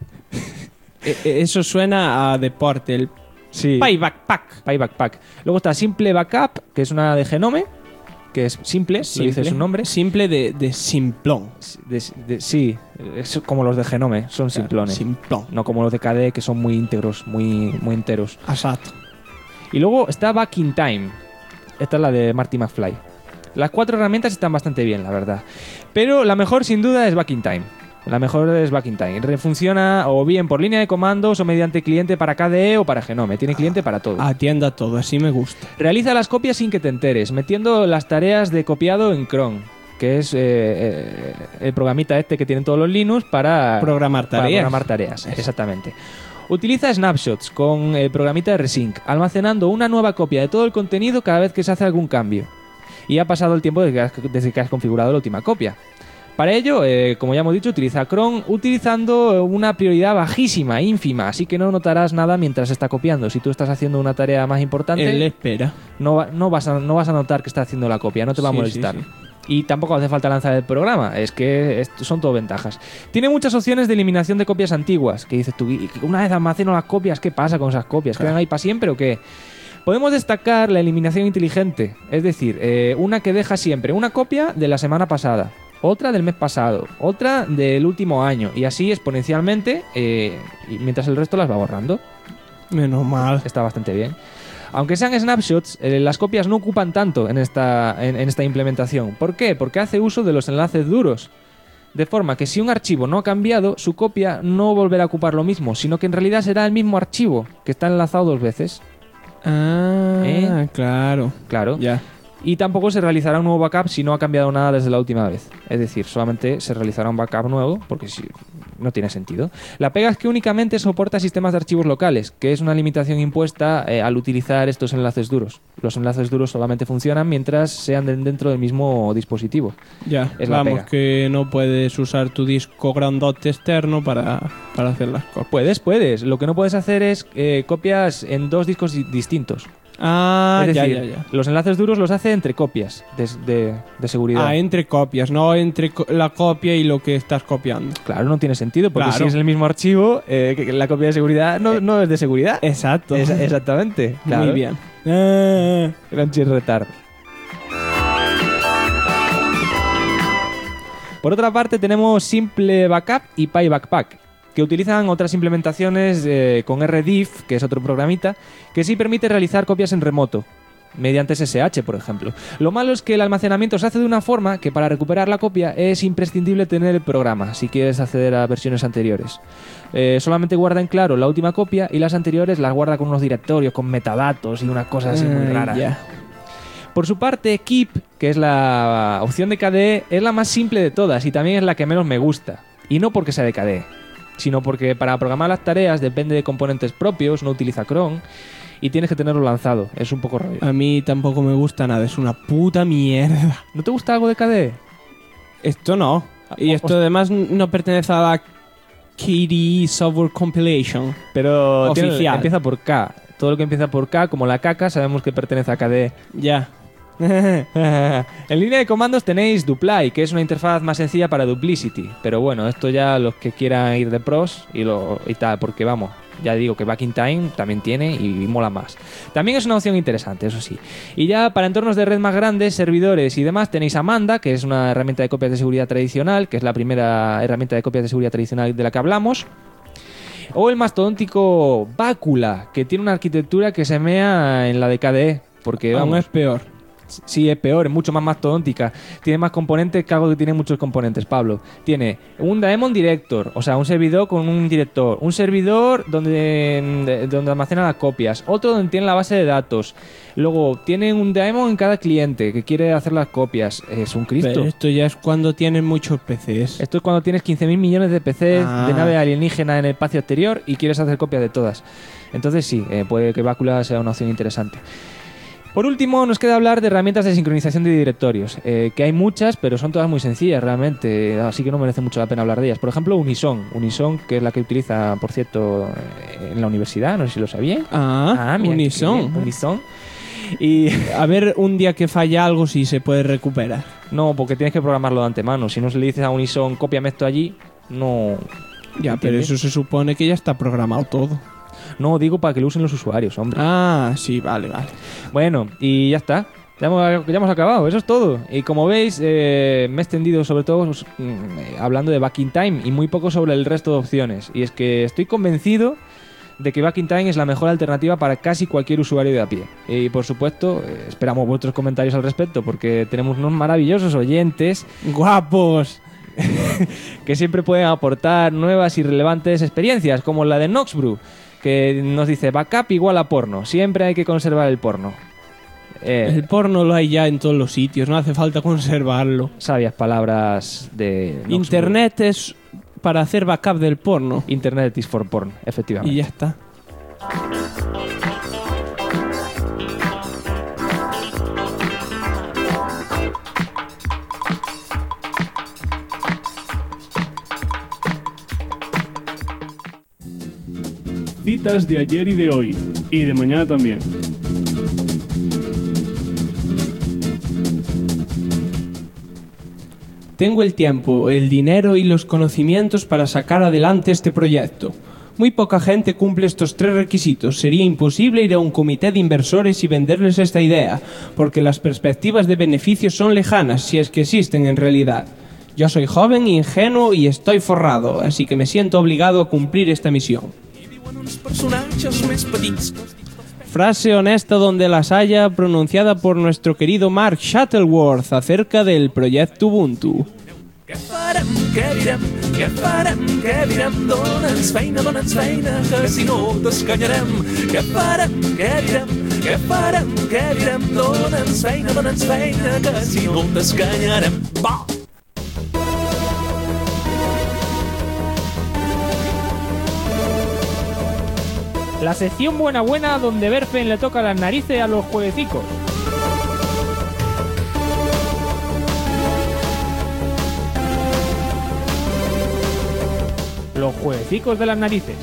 Eso suena a deporte, el Sí. PyBackpack. Luego está Simple Backup, que es una de Genome, que es simple, lo dice su nombre. Simple de simplón. Sí, es como los de Genome, son simplones. Simplón. No como los de KDE, que son muy íntegros, muy enteros. Exacto. Y luego está Back in Time. Esta es la de Marty McFly. Las cuatro herramientas están bastante bien, la verdad. Pero la mejor, sin duda, es Back in Time. La mejor es Back in Time. Funciona o bien por línea de comandos o mediante cliente para KDE o para Genome. Tiene cliente para todo. Atienda todo, así me gusta. Realiza las copias sin que te enteres, metiendo las tareas de copiado en Chrome, que es el programita este que tienen todos los Linux para Programar tareas. Exactamente. Utiliza snapshots con el programita de Resync, almacenando una nueva copia de todo el contenido cada vez que se hace algún cambio. Y ha pasado el tiempo desde que has configurado la última copia. Para ello, como ya hemos dicho, utiliza Chrome utilizando una prioridad bajísima, ínfima, así que no notarás nada mientras está copiando. Si tú estás haciendo una tarea más importante, Él espera. no vas a notar que está haciendo la copia, no te va a Sí, molestar. sí, sí. Y tampoco hace falta lanzar el programa, es que son todo ventajas. Tiene muchas opciones de eliminación de copias antiguas, que dices tú, "Y una vez almaceno las copias, ¿qué pasa con esas copias? ¿Quedan ahí para siempre o qué?". Podemos destacar la eliminación inteligente, es decir, una que deja siempre una copia de la semana pasada, otra del mes pasado, otra del último año, y así exponencialmente, y mientras el resto las va borrando. Menos mal. Está bastante bien. Aunque sean snapshots, las copias no ocupan tanto en esta implementación. ¿Por qué? Porque hace uso de los enlaces duros. De forma que si un archivo no ha cambiado, su copia no volverá a ocupar lo mismo, sino que en realidad será el mismo archivo, que está enlazado dos veces. Claro. Claro. Ya. Y tampoco se realizará un nuevo backup si no ha cambiado nada desde la última vez. Es decir, solamente se realizará un backup nuevo, porque si no tiene sentido. La pega es que únicamente soporta sistemas de archivos locales, que es una limitación impuesta al utilizar estos enlaces duros. Los enlaces duros solamente funcionan mientras sean dentro del mismo dispositivo. Ya, Es la vamos, pega. que no puedes usar tu disco grandote externo para hacer las copias. Puedes. Lo que no puedes hacer es copias en dos discos distintos. Es decir, ya. los enlaces duros los hace entre copias de seguridad. Entre copias, no entre la copia y lo que estás copiando. Claro, no tiene sentido, porque Claro. si es el mismo archivo, que la copia de seguridad no es de seguridad. Exacto. Exactamente. Claro. Muy bien. Gran retard. Por otra parte, tenemos Simple Backup y PyBackpack, que utilizan otras implementaciones con RDiff, que es otro programita, que sí permite realizar copias en remoto, mediante SSH, por ejemplo. Lo malo es que el almacenamiento se hace de una forma que para recuperar la copia es imprescindible tener el programa, si quieres acceder a versiones anteriores. Solamente guarda en claro la última copia y las anteriores las guarda con unos directorios, con metadatos y una cosa así muy rara. Ya. Por su parte, Keep, que es la opción de KDE, es la más simple de todas y también es la que menos me gusta. Y no porque sea de KDE, sino porque para programar las tareas depende de componentes propios, no utiliza Chrome. y tienes que tenerlo lanzado. Es un poco rabia. A mí tampoco me gusta nada, es una puta mierda. ¿No te gusta algo de KDE? Esto no. Y esto además no pertenece a la KDE Software Compilation. Pero Oficial. empieza por K. Todo lo que empieza por K, como la caca, sabemos que pertenece a KDE. Ya. En línea de comandos tenéis Duply, que es una interfaz más sencilla para Duplicity. Pero bueno, esto ya los que quieran ir de pros y tal, porque vamos, ya digo que Back in Time también tiene y mola más. También es una opción interesante, eso sí. Y ya para entornos de red más grandes, servidores y demás, tenéis Amanda, que es una herramienta de copias de seguridad tradicional, que es la primera herramienta de copias de seguridad tradicional de la que hablamos. O el mastodóntico Bacula, que tiene una arquitectura que se mea en la de KDE, porque Aún vamos, es peor. sí, es peor, es mucho más mastodóntica. Tiene más componentes que algo que tiene muchos componentes, Pablo. Tiene un Daemon Director, o sea, un servidor con un director. Un servidor donde almacena las copias. Otro donde tiene la base de datos. Luego, tiene un Daemon en cada cliente que quiere hacer las copias. Es un Cristo. Pero esto ya es cuando tienen muchos PCs. Esto es cuando tienes 15.000 millones de PCs Ah. de nave alienígena en el espacio exterior y quieres hacer copias de todas. Entonces sí, puede que Bacula sea una opción interesante. Por último, nos queda hablar de herramientas de sincronización de directorios, que hay muchas, pero son todas muy sencillas realmente, así que no merece mucho la pena hablar de ellas. Por ejemplo, Unison, que es la que utiliza, por cierto, en la universidad, no sé si lo sabían. Ah, mira, Unison. qué bien, Unison. Y A ver, un día que falla algo si se puede recuperar. no, porque tienes que programarlo de antemano. Si no se le dices a Unison, cópiame esto allí, no... Ya, pero ¿entiendes? eso se supone que ya está programado todo. No, digo para que lo usen los usuarios, hombre. Ah, sí, vale. Bueno, y ya está. Ya hemos acabado, eso es todo. Y como veis, me he extendido sobre todo hablando de Back in Time y muy poco sobre el resto de opciones. Y es que estoy convencido de que Back in Time es la mejor alternativa para casi cualquier usuario de a pie. Y por supuesto, esperamos vuestros comentarios al respecto, porque tenemos unos maravillosos oyentes ¡Guapos! que siempre pueden aportar nuevas y relevantes experiencias, como la de Noxbrew, que nos dice: backup igual a porno, siempre hay que conservar el porno. El porno lo hay ya en todos los sitios, no hace falta conservarlo. Sabias palabras de Noxbrew. Internet es para hacer backup del porno. Internet is for porn, efectivamente. Y ya está. Citas de ayer y de hoy. Y de mañana también. Tengo el tiempo, el dinero y los conocimientos para sacar adelante este proyecto. Muy poca gente cumple estos 3 requisitos. Sería imposible ir a un comité de inversores y venderles esta idea, porque las perspectivas de beneficios son lejanas, si es que existen en realidad. Yo soy joven, ingenuo y estoy forrado, así que me siento obligado a cumplir esta misión. Frase honesta donde las haya, pronunciada por nuestro querido Mark Shuttleworth acerca del proyecto Ubuntu. Què farem, què direm, què farem, què direm, dona'ns feina, que si no t'escanyarem. Què farem, què direm, què farem, què direm, dona'ns feina, que si no t'escanyarem. Va! La sección buena donde Berfen le toca las narices a los jueguecicos. Los jueguecicos de las narices.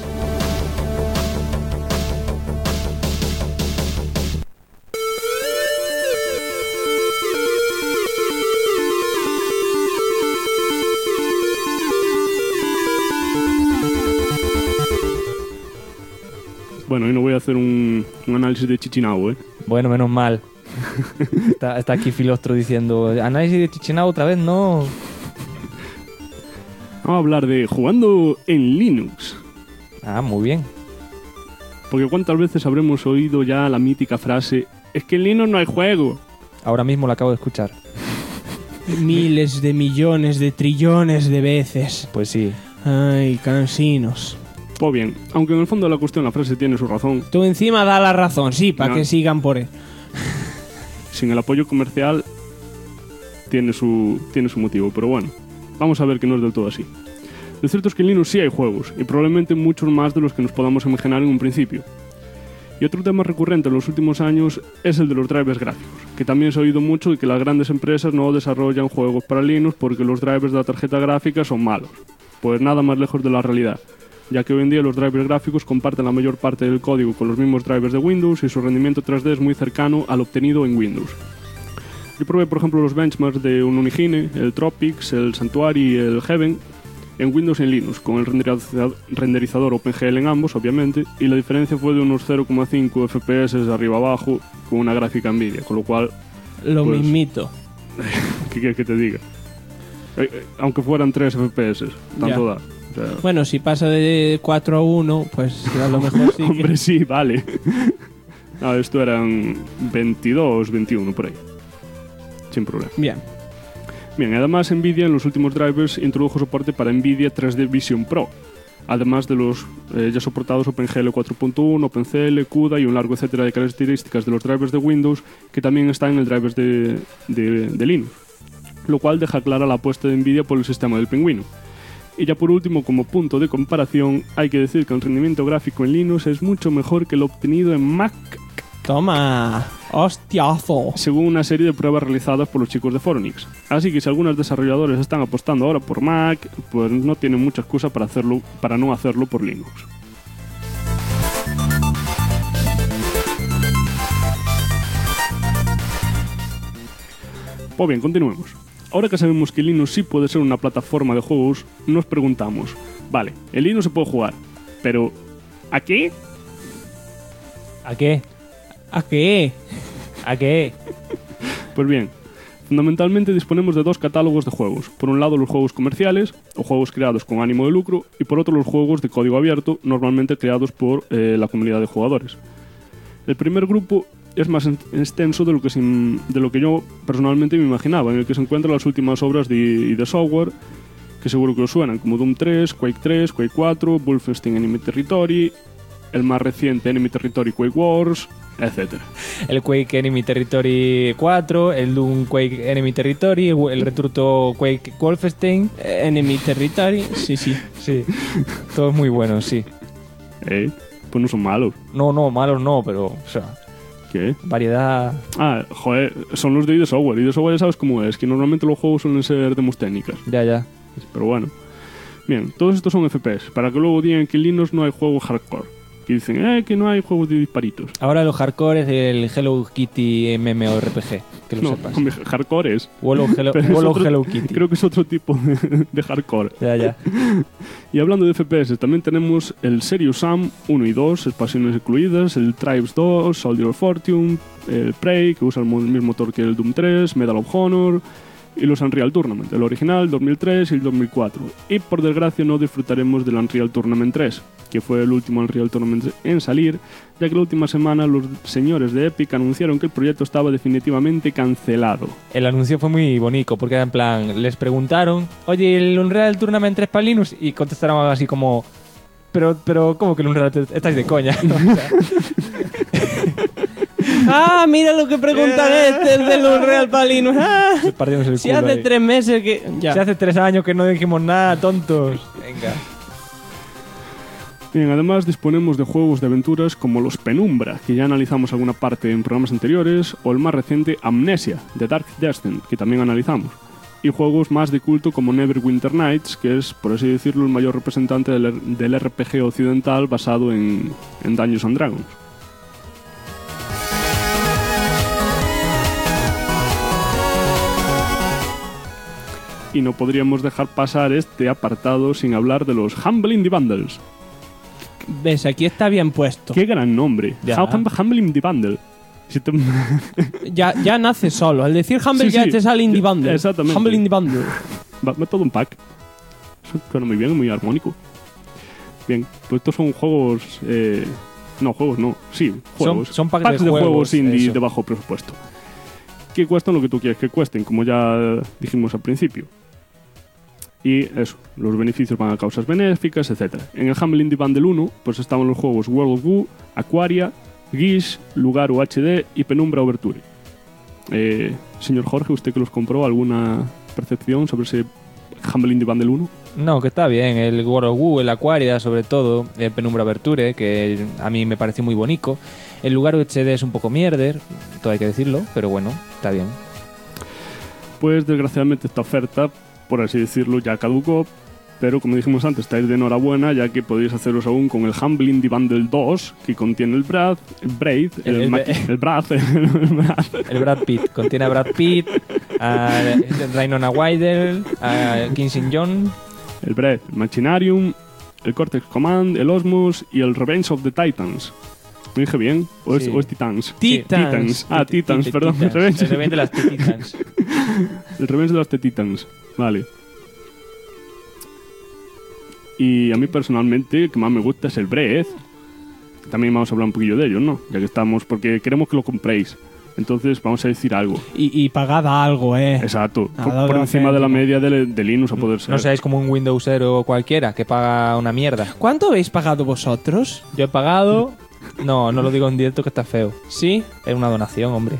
Bueno, hoy no voy a hacer un análisis de Chichinabo, ¿eh? Bueno, menos mal. Está aquí Filostro diciendo: análisis de Chichinabo otra vez, no. Vamos a hablar de jugando en Linux. Ah, muy bien. Porque cuántas veces habremos oído ya la mítica frase: es que en Linux no hay juego. Ahora mismo la acabo de escuchar. Miles de millones de trillones de veces. Pues sí. Ay, cansinos. Pues bien, aunque en el fondo de la cuestión la frase tiene su razón, Tú encima da la razón, sí, para No. que sigan por él. sin el apoyo comercial tiene su motivo, pero bueno, vamos a ver que no es del todo así. Lo cierto es que en Linux sí hay juegos, y probablemente muchos más de los que nos podamos imaginar en un principio. Y otro tema recurrente en los últimos años es el de los drivers gráficos, que también se ha oído mucho de que las grandes empresas no desarrollan juegos para Linux porque los drivers de la tarjeta gráfica son malos. Pues nada más lejos de la realidad, ya que hoy en día los drivers gráficos comparten la mayor parte del código con los mismos drivers de Windows y su rendimiento 3D es muy cercano al obtenido en Windows. Yo probé, por ejemplo, los benchmarks de un Unigine, el Tropics, el Sanctuary y el Heaven en Windows y en Linux, con el renderizador OpenGL en ambos, obviamente, y la diferencia fue de unos 0,5 FPS de arriba abajo con una gráfica Nvidia, con lo cual... Lo pues, mismito. ¿Qué quieres que te diga? Aunque fueran 3 FPS, tanto da. O sea, bueno, si pasa de 4 a 1, pues a lo mejor sí. Hombre, sí, vale. No, esto eran 22, 21 por ahí. Sin problema. Bien. Bien, además Nvidia en los últimos drivers introdujo soporte para Nvidia 3D Vision Pro, además de los ya soportados OpenGL 4.1, OpenCL, CUDA y un largo etcétera de características de los drivers de Windows que también están en el drivers de Linux, lo cual deja clara la apuesta de Nvidia por el sistema del pingüino. Y ya por último, como punto de comparación, hay que decir que el rendimiento gráfico en Linux es mucho mejor que el obtenido en Mac. ¡Toma! ¡Hostiazo! Según una serie de pruebas realizadas por los chicos de Phoronix. Así que si algunos desarrolladores están apostando ahora por Mac, pues no tienen mucha excusa para no hacerlo por Linux. Pues bien, continuemos. Ahora que sabemos que Linux sí puede ser una plataforma de juegos, nos preguntamos, vale, en Linux se puede jugar, pero ¿a qué? ¿A qué? ¿A qué? ¿A qué? Pues bien, fundamentalmente disponemos de dos catálogos de juegos. Por un lado los juegos comerciales, o juegos creados con ánimo de lucro, y por otro los juegos de código abierto, normalmente creados por la comunidad de jugadores. El primer grupo es más extenso de lo que yo personalmente me imaginaba, en el que se encuentran las últimas obras de Software, que seguro que os suenan, como Doom 3, Quake 4, Wolfenstein Enemy Territory, el más reciente Enemy Territory Quake Wars, etc. El Quake Enemy Territory 4, el Doom Quake Enemy Territory, el returto Quake Wolfenstein. Enemy Territory, sí. Sí, todos muy buenos, sí. Pues no son malos. No, malos no, pero, o sea... ¿Qué? Variedad... Ah, joder, son los de ID Software. ID Software ya sabes cómo es, que normalmente los juegos suelen ser demos técnicas. Ya. Pero bueno. Bien, todos estos son FPS, para que luego digan que en Linux no hay juegos hardcore. Y dicen, que no hay juegos de disparitos. Ahora lo hardcore es el Hello Kitty MMORPG, que lo sepas. No, hardcore es. Hello Kitty. Creo que es otro tipo de hardcore. Ya. Y hablando de FPS, también tenemos el Serious Sam 1 y 2, expansiones incluidas, el Tribes 2, Soldier of Fortune, el Prey, que usa el mismo motor que el Doom 3, Medal of Honor, y los Unreal Tournament, el original, el 2003 y el 2004. Y por desgracia no disfrutaremos del Unreal Tournament 3, que fue el último Unreal Tournament en salir, ya que la última semana los señores de Epic anunciaron que el proyecto estaba definitivamente cancelado. El anuncio fue muy bonito, porque era en plan, les preguntaron, oye, ¿el Unreal Tournament 3 para Linux? Y contestaron así como, pero ¿cómo que el Unreal 3? Estáis de coña. O sea, mira lo que preguntan el del Unreal para Linux. Si hace 3 meses que... Ya. Si hace 3 años que no dijimos nada, tontos. Venga. Bien, además disponemos de juegos de aventuras como los Penumbra, que ya analizamos alguna parte en programas anteriores, o el más reciente Amnesia, de Dark Descent, que también analizamos, y juegos más de culto como Neverwinter Nights, que es, por así decirlo, el mayor representante del RPG occidental basado en Dungeons and Dragons. Y no podríamos dejar pasar este apartado sin hablar de los Humble Indie Bundles. ¿Ves? Aquí está bien puesto. ¡Qué gran nombre! Humble Indie Bundle. Ya nace solo. Al decir Humble ya te sale Indie Bundle. Exactamente. Humble Indie Bundle. Va todo un pack. Eso suena muy bien, muy armónico. Bien, pues estos son juegos... juegos. Son packs de juegos indie eso. de bajo presupuesto. Que cuestan lo que tú quieres que cuesten, como ya dijimos al principio. Y eso, los beneficios van a causas benéficas, etc. En el Humble Indie Bundle 1 pues estaban los juegos World of Goo, Aquaria, Gish, Lugar UHD y Penumbra Overture. Señor Jorge, ¿usted que los compró, alguna percepción sobre ese Humble Indie Bundle 1? No, que está bien. El World of Goo, el Aquaria, sobre todo, el Penumbra Overture, que a mí me pareció muy bonito. El lugar UHD es un poco mierder, todo hay que decirlo, pero bueno, está bien. Pues desgraciadamente esta oferta, por así decirlo, ya caducó, pero como dijimos antes, estáis de enhorabuena, ya que podéis haceros aún con el Humble Indie Bundle 2, que contiene el Brad Pitt, contiene a Brad Pitt, a Rhinona Wider, a Kinsey John, el Brad, el Machinarium, el Cortex Command, el Osmos y el Revenge of the Titans. ¿Me dije bien? ¿O es Titans? Titans. Ah, Titans, perdón. El Revenge de las Titans. El Revenge de las Titans. Vale. Y a mí personalmente, el que más me gusta es el Breath. También vamos a hablar un poquillo de ello, ¿no? Ya que estamos, porque queremos que lo compréis. Entonces vamos a decir algo. Y pagad algo, Exacto. Por encima de la media de Linux a poder ser. No seáis como un Windowsero cualquiera que paga una mierda. ¿Cuánto habéis pagado vosotros? Yo he pagado... No lo digo en directo que está feo. ¿Sí? Es una donación, hombre.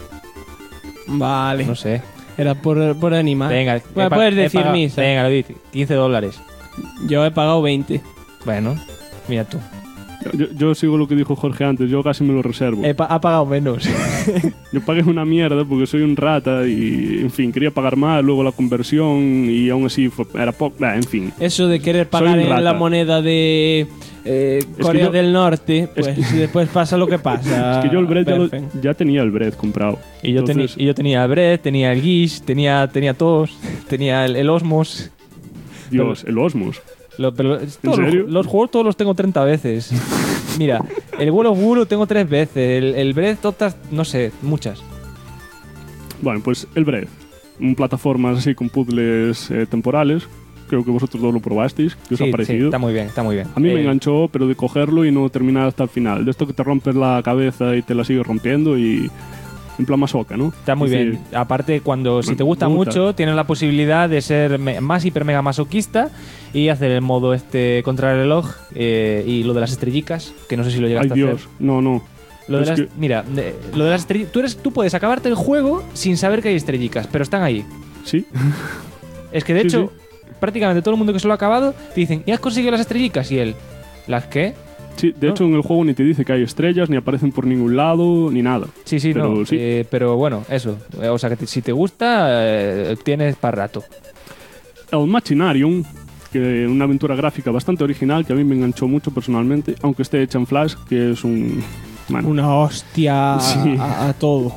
Vale. No sé. Era por animar. Venga, puedes decir misa. Venga, lo dices. $15. Yo he pagado 20. Bueno, mira tú. Yo sigo lo que dijo Jorge antes, yo casi me lo reservo. Ha pagado menos. Yo pagué una mierda porque soy un rata y, en fin, quería pagar más, luego la conversión y aún así era poco. En fin. Eso de querer pagar en la moneda de Corea del Norte, pues después pasa lo que pasa. Es que yo el Bread ya tenía el Bread comprado. Y yo tenía el Bread, tenía el Gish, tenía todos, tenía el Osmos. Dios, el Osmos. ¿En serio? Los juegos todos los tengo 30 veces. Mira, el World of War lo tengo 3 veces. El Breath, todas, no sé, muchas. Bueno, pues el Breath. Un plataformas así con puzzles temporales. Creo que vosotros dos lo probasteis. ¿Qué os ha parecido? Sí, está muy bien, está muy bien. A mí me enganchó, pero de cogerlo y no terminar hasta el final. De esto que te rompes la cabeza y te la sigues rompiendo y... En plan masoca, ¿no? Está muy bien. Aparte, si te gusta mucho, tienes la posibilidad de ser más hiper mega masoquista y hacer el modo contra el reloj y lo de las estrellicas, que no sé si lo llegaste a hacer. No. Mira, lo de las estrellicas... Tú puedes acabarte el juego sin saber que hay estrellicas, pero están ahí. Sí. Es que de hecho, prácticamente todo el mundo que se lo ha acabado te dicen, ¿y has conseguido las estrellicas? Y él, ¿las qué? Sí, de hecho en el juego ni te dice que hay estrellas, ni aparecen por ningún lado, ni nada. Sí, pero, pero bueno, eso. O sea que si te gusta, tienes para rato. El Machinarium, que una aventura gráfica bastante original que a mí me enganchó mucho personalmente, aunque esté hecha en Flash, que es una hostia a todo.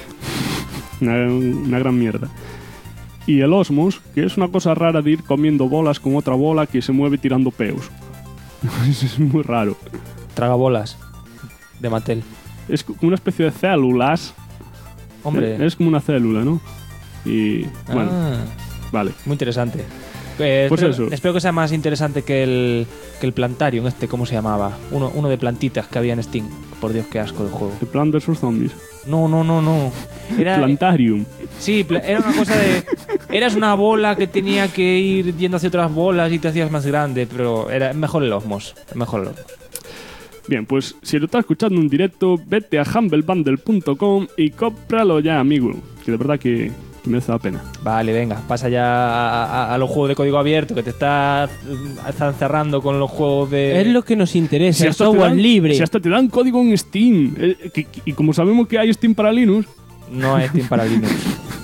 Una gran mierda. Y el Osmos, que es una cosa rara de ir comiendo bolas con otra bola que se mueve tirando peos. Es muy raro. Tragabolas de Mattel. Es como una especie de células. Hombre. Es como una célula, ¿no? Y bueno, vale. Muy interesante. Pues espero que sea más interesante que el Plantarium, ¿cómo se llamaba? Uno de plantitas que había en Steam. Por Dios, qué asco de juego. ¿El Plan vs Zombies? No. Era Plantarium. Sí, era una cosa de... Eras una bola que tenía que ir yendo hacia otras bolas y te hacías más grande, pero era mejor el Osmos. Bien, pues si lo estás escuchando en directo, vete a humblebundle.com y cómpralo ya, amigo. Que de verdad que merece la pena. Vale, venga, pasa ya a los juegos de código abierto, que te están cerrando con los juegos de... Es lo que nos interesa, el software libre. Si hasta te dan código en Steam. Y como sabemos que hay Steam para Linux... No hay Steam para Linux.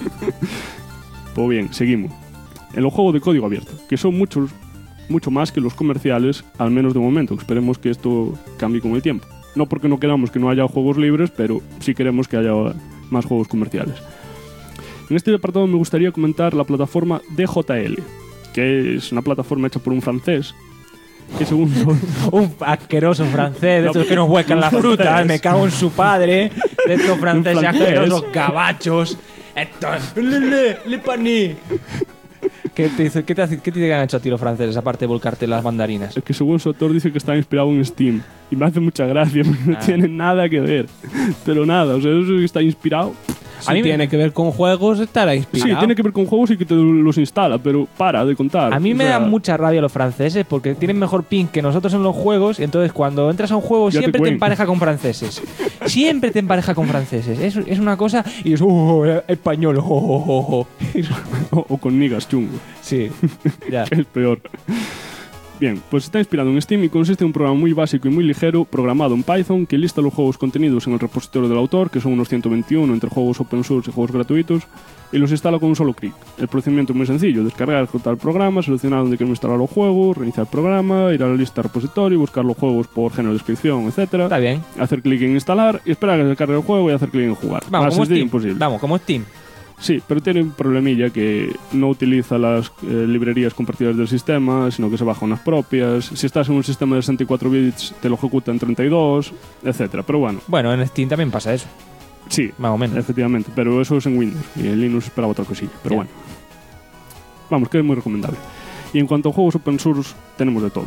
Pues bien, seguimos. En los juegos de código abierto, que son mucho más que los comerciales, al menos de momento. Esperemos que esto cambie con el tiempo. No porque no queramos que no haya juegos libres, pero sí queremos que haya más juegos comerciales. En este apartado me gustaría comentar la plataforma DJL, que es una plataforma hecha por un francés, que según... un asqueroso francés, de estos que nos huecan la fruta, me cago en su padre, de estos franceses asquerosos, gabachos, estos... Le pané. ¿Qué te han hecho a ti los franceses, aparte de volcarte las mandarinas? Es que según su autor dice que está inspirado en Steam. Y me hace mucha gracia, porque no tiene nada que ver. Pero nada, o sea, eso que está inspirado... Si a mí tiene que ver con juegos, estará inspirado. Sí, tiene que ver con juegos y que te los instala, pero para de contar. A mí me da mucha rabia los franceses porque tienen mejor ping que nosotros en los juegos, y entonces cuando entras a un juego siempre te empareja con franceses. Siempre te empareja con franceses. Es una cosa y es español. O con niggas chungo. Sí, ya. Es peor. Bien, pues está inspirado en Steam y consiste en un programa muy básico y muy ligero programado en Python que lista los juegos contenidos en el repositorio del autor, que son unos 121 entre juegos open source y juegos gratuitos, y los instala con un solo clic. El procedimiento es muy sencillo: descargar, ejecutar el programa, seleccionar dónde queremos instalar los juegos, reiniciar el programa, ir a la lista de repositorio, buscar los juegos por género de descripción, etcétera. Está bien. Hacer clic en instalar y esperar a que se cargue el juego y hacer clic en jugar. Vamos, Más como sencillo Steam. imposible. Vamos, como Steam. Sí, pero tiene un problemilla que no utiliza las librerías compartidas del sistema, sino que se baja unas propias. Si estás en un sistema de 64 bits, te lo ejecuta en 32, etcétera. Pero bueno. Bueno, en Steam también pasa eso. Sí, más o menos. Efectivamente, pero eso es en Windows. Y en Linux esperaba otra cosilla. Pero bueno. Vamos, que es muy recomendable. Y en cuanto a juegos open source, tenemos de todo.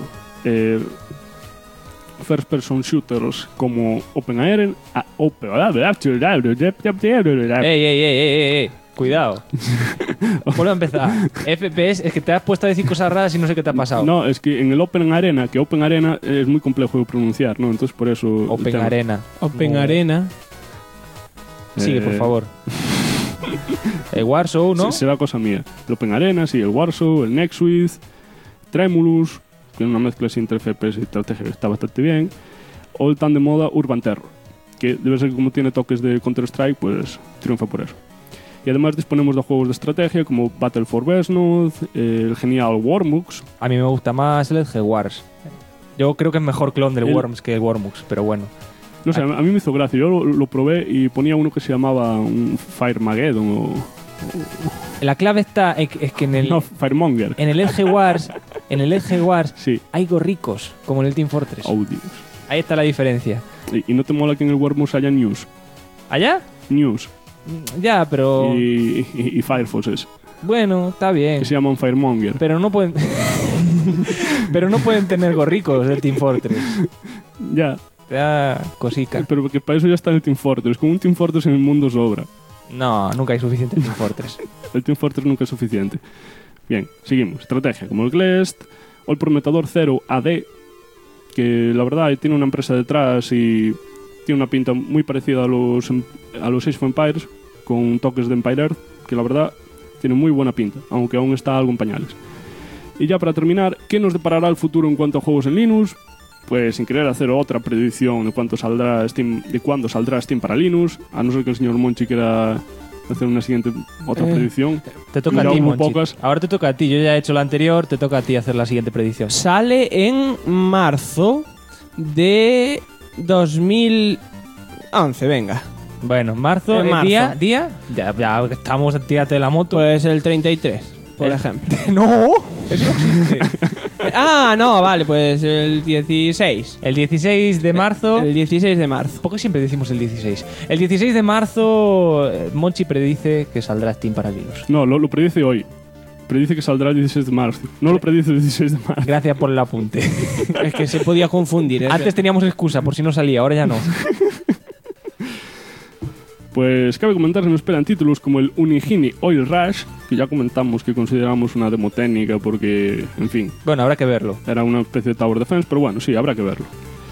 First person shooters como OpenARena. ¡Ey! Cuidado. Vuelvo a empezar. FPS, es que te has puesto a decir cosas raras y no sé qué te ha pasado. No, es que en el OpenArena, que OpenArena es muy complejo de pronunciar, ¿no? Entonces por eso... OpenArena. OpenArena. Sigue, por favor. El Warsaw, ¿no? Será cosa mía. El OpenArena, sí, el Warsaw, el NextSuite, Tremulous, que es una mezcla entre FPS y estrategia que está bastante bien, o el tan de moda Urban Terror, que debe ser que como tiene toques de Counter-Strike, pues triunfa por eso. Y además disponemos de juegos de estrategia como Battle for Vesnoth, el genial Wormux. A mí me gusta más el Edge Wars. Yo creo que es mejor clon del Worms que el Wormux, pero bueno. No sé, a mí me hizo gracia. Yo lo probé y ponía uno que se llamaba un Firemageddon o... La clave está es que en el... No, Firemonger. En el Edge Wars, sí, hay gorricos, como en el Team Fortress. Oh, Dios. Ahí está la diferencia. ¿Y no te mola que en el Wormux haya news? ¿Allá? News. Ya, pero... Y Firefoxes. Bueno, está bien. Que se llaman Firemonger. Pero no pueden... pero no pueden tener gorricos del Team Fortress. Ya. Te da cosica. Pero que para eso ya está el Team Fortress. Con un Team Fortress en el mundo sobra. No, nunca hay suficiente Team Fortress. El Team Fortress nunca es suficiente. Bien, seguimos. Estrategia como el Glest o el Prometador 0 AD, que la verdad tiene una empresa detrás y tiene una pinta muy parecida a los Age of Empires, con toques de Empire Earth, que la verdad tiene muy buena pinta, aunque aún está algo en pañales. Y ya para terminar, ¿qué nos deparará el futuro en cuanto a juegos en Linux? Pues sin querer hacer otra predicción de cuándo saldrá Steam para Linux, a no ser que el señor Monchi quiera hacer una siguiente predicción. Te toca a ti, Monchi. Ahora te toca a ti. Yo ya he hecho la anterior, te toca a ti hacer la siguiente predicción. Sale en marzo de 2011, venga. Bueno, marzo, día. Ya estamos, tírate de la moto. Pues el 33, por ejemplo. ¡No! Eso no existe. No, vale, pues el 16. El 16 de marzo. El 16 de marzo. ¿Por qué siempre decimos el 16? El 16 de marzo, Monchi predice que saldrá Steam para Linux. No, lo predice hoy. Predice que saldrá el 16 de marzo. No lo predice el 16 de marzo. Gracias por el apunte. Es que se podía confundir. Antes teníamos excusa por si no salía, ahora ya no. Pues cabe comentar que nos esperan títulos como el Unigine Oil Rush, que ya comentamos que consideramos una demo técnica porque, en fin... Bueno, habrá que verlo. Era una especie de Tower Defense, pero bueno, sí, habrá que verlo.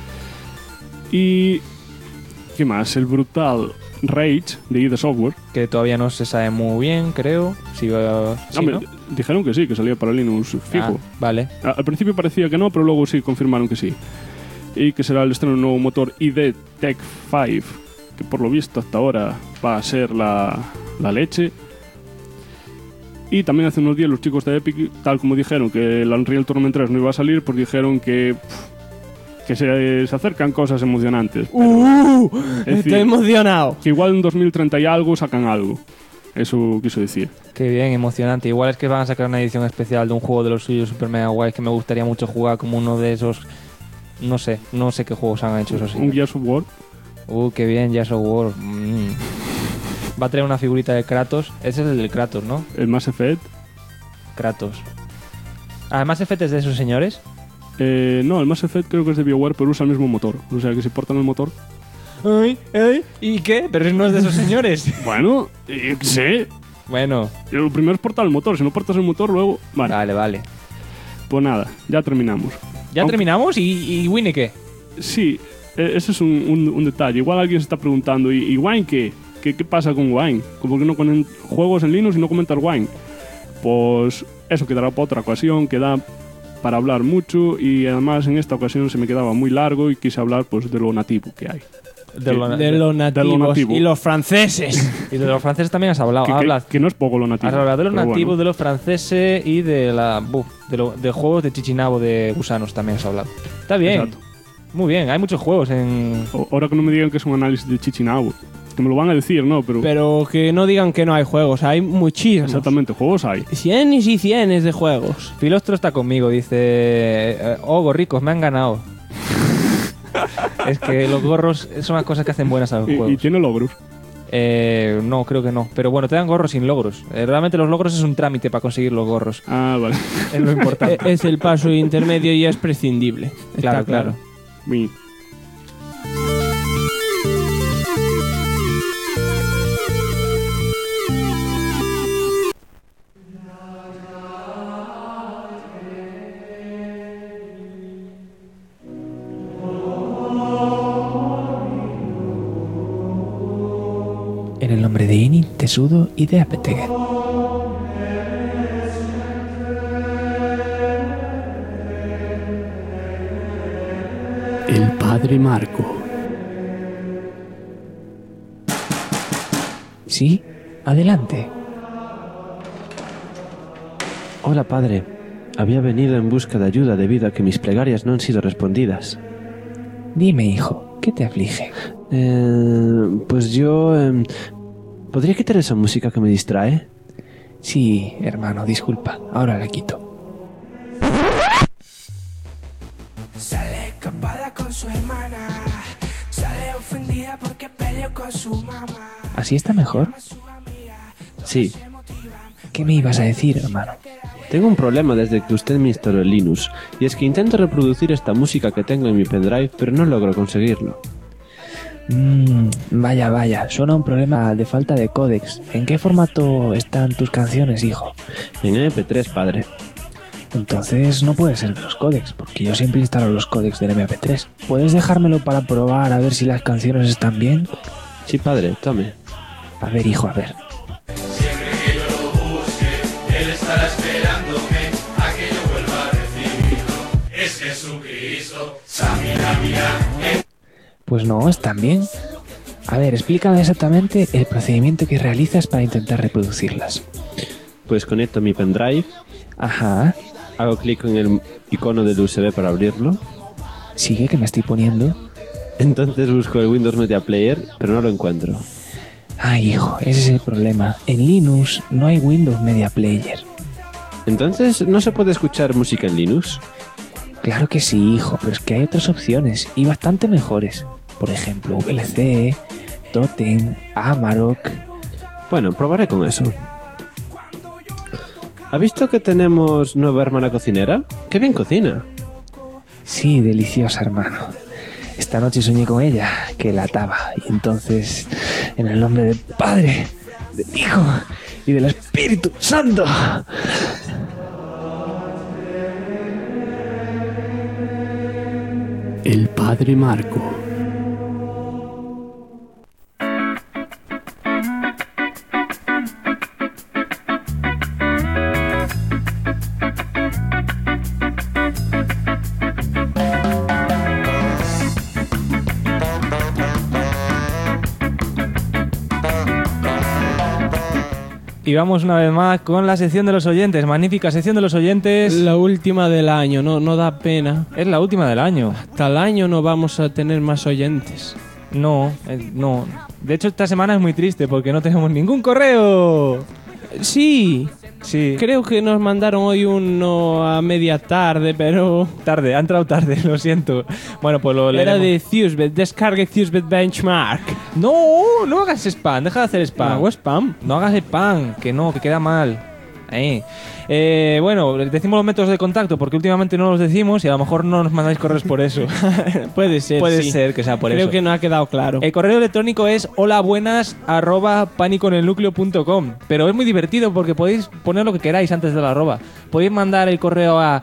Y... ¿qué más? El brutal Rage de ID Software. Que todavía no se sabe muy bien, creo. ¿No? Dijeron que sí, que salía para Linux fijo. Vale. Al principio parecía que no, pero luego sí confirmaron que sí. Y que será el estreno del nuevo motor ID Tech 5, que por lo visto hasta ahora va a ser la leche. Y también hace unos días los chicos de Epic, tal como dijeron que el Unreal Tournament 3 no iba a salir, pues dijeron que se acercan cosas emocionantes. Estoy emocionado. Que igual en 2030 y algo sacan algo. Eso quiso decir. Qué bien, emocionante. Igual es que van a sacar una edición especial de un juego de los suyos super mega guays que me gustaría mucho jugar, como uno de esos... No sé qué juegos han hecho esos. Un Gears of War. Qué bien, Gears of War. Va a traer una figurita de Kratos. Ese es el del Kratos, ¿no? El Mass Effect. Kratos. ¿El Mass Effect es de esos señores? No, el Mass Effect creo que es de BioWare, pero usa el mismo motor. O sea, que si portan el motor... ¿Y qué? Pero no es de esos señores. Bueno, sí. Bueno. Lo primero es portar el motor. Si no portas el motor, luego... Vale. Pues nada, ya terminamos. ¿Ya terminamos? ¿Y Winnie qué? Sí, ese es un detalle. Igual alguien se está preguntando, ¿y Wine qué? ¿Qué pasa con Wine? ¿Por qué no ponen juegos en Linux y no comentar Wine? Pues eso quedará para otra ocasión. Queda para hablar mucho y además en esta ocasión se me quedaba muy largo y quise hablar pues de lo nativo que hay. De los nativos nativo. y los franceses. Y de los franceses también has hablado. Que no es poco lo nativo. Has hablado de los pero nativos, bueno. de los franceses y de de juegos de chichinabo de gusanos también has hablado. Está bien. Exacto. Muy bien, hay muchos juegos en... Ahora que no me digan que es un análisis de chichinabo, que me lo van a decir, ¿no? Pero que no digan que no hay juegos, hay muchísimos. Exactamente, juegos hay. Cienes y cienes de juegos. Filostro está conmigo, dice... gorricos, me han ganado. Es que los gorros son las cosas que hacen buenas a los juegos. ¿Y tiene logros? No, creo que no. Pero bueno, te dan gorros sin logros. Realmente los logros es un trámite para conseguir los gorros. Ah, vale. Es lo importante. Es el paso intermedio y es prescindible. Claro, Está claro. Bien. En el nombre de Ini, Tesudo y de Apetege. El padre Marco. Sí, adelante. Hola, padre. Había venido en busca de ayuda debido a que mis plegarias no han sido respondidas. Dime, hijo, ¿qué te aflige? Pues yo... ¿Podría quitar esa música que me distrae? Sí, hermano, disculpa. Ahora la quito. Sale escapada con su hermana. Sale ofendida porque peleó con su mamá. ¿Así está mejor? Sí. ¿Qué me ibas a decir, hermano? Tengo un problema desde que usted me instaló el Linux, y es que intento reproducir esta música que tengo en mi pendrive, pero no logro conseguirlo. Vaya, suena un problema de falta de códex. ¿En qué formato están tus canciones, hijo? En MP3, padre. Entonces no puede ser de los códex, porque yo siempre instalo los códex del MP3. ¿Puedes dejármelo para probar a ver si las canciones están bien? Sí, padre, tome. A ver, hijo, a ver. Siempre que yo lo busque, Él estará esperándome a que yo vuelva a recibirlo. Es Jesucristo, Samina mía. Pues no, están bien. A ver, explícame exactamente el procedimiento que realizas para intentar reproducirlas. Pues conecto mi pendrive. Ajá. Hago clic en el icono del USB para abrirlo. Sigue, que me estoy poniendo. Entonces busco el Windows Media Player, pero no lo encuentro. Ay, hijo, ese es el problema. En Linux no hay Windows Media Player. Entonces, ¿no se puede escuchar música en Linux? Claro que sí, hijo, pero es que hay otras opciones y bastante mejores. Por ejemplo, VLC, Totem, Amarok. Bueno, probaré con eso. ¿Ha visto que tenemos nueva hermana cocinera? ¡Qué bien cocina! Sí, deliciosa, hermano. Esta noche soñé con ella, que la ataba. Y entonces, en el nombre del Padre, del Hijo y del Espíritu Santo... El padre Marco. Y vamos una vez más con la sección de los oyentes. Magnífica sección de los oyentes. La última del año, no da pena. Es la última del año. Hasta el año no vamos a tener más oyentes. No. De hecho, esta semana es muy triste porque no tenemos ningún correo. Sí. Sí. Creo que nos mandaron hoy uno a media tarde, pero... Tarde, ha entrado tarde, lo siento. Bueno, pues lo leeremos. Era de Thusbet, descargue Thusbet Benchmark. No hagas spam, deja de hacer spam. No hago spam. No hagas spam, que queda mal. Bueno, decimos los métodos de contacto porque últimamente no los decimos y a lo mejor no nos mandáis correos por eso. Puede ser, Puede sí. ser que sea por eso. Creo que no ha quedado claro. El correo electrónico es holabuenas@paniconelnucleo.com. Pero es muy divertido porque podéis poner lo que queráis antes de la arroba. Podéis mandar el correo a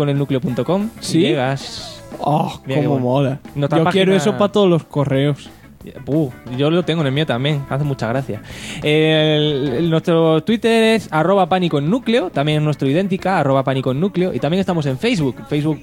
soisunoshilipollas@paniconelnucleo.com. Sí. Y llegas. Oh, cómo mola. Nuestra Yo página... quiero eso para todos los correos. Yo lo tengo en el mío también, hace mucha gracia. Nuestro Twitter es @pánico-en-núcleo, también es nuestro idéntica, @pánico-en-núcleo, y también estamos en Facebook,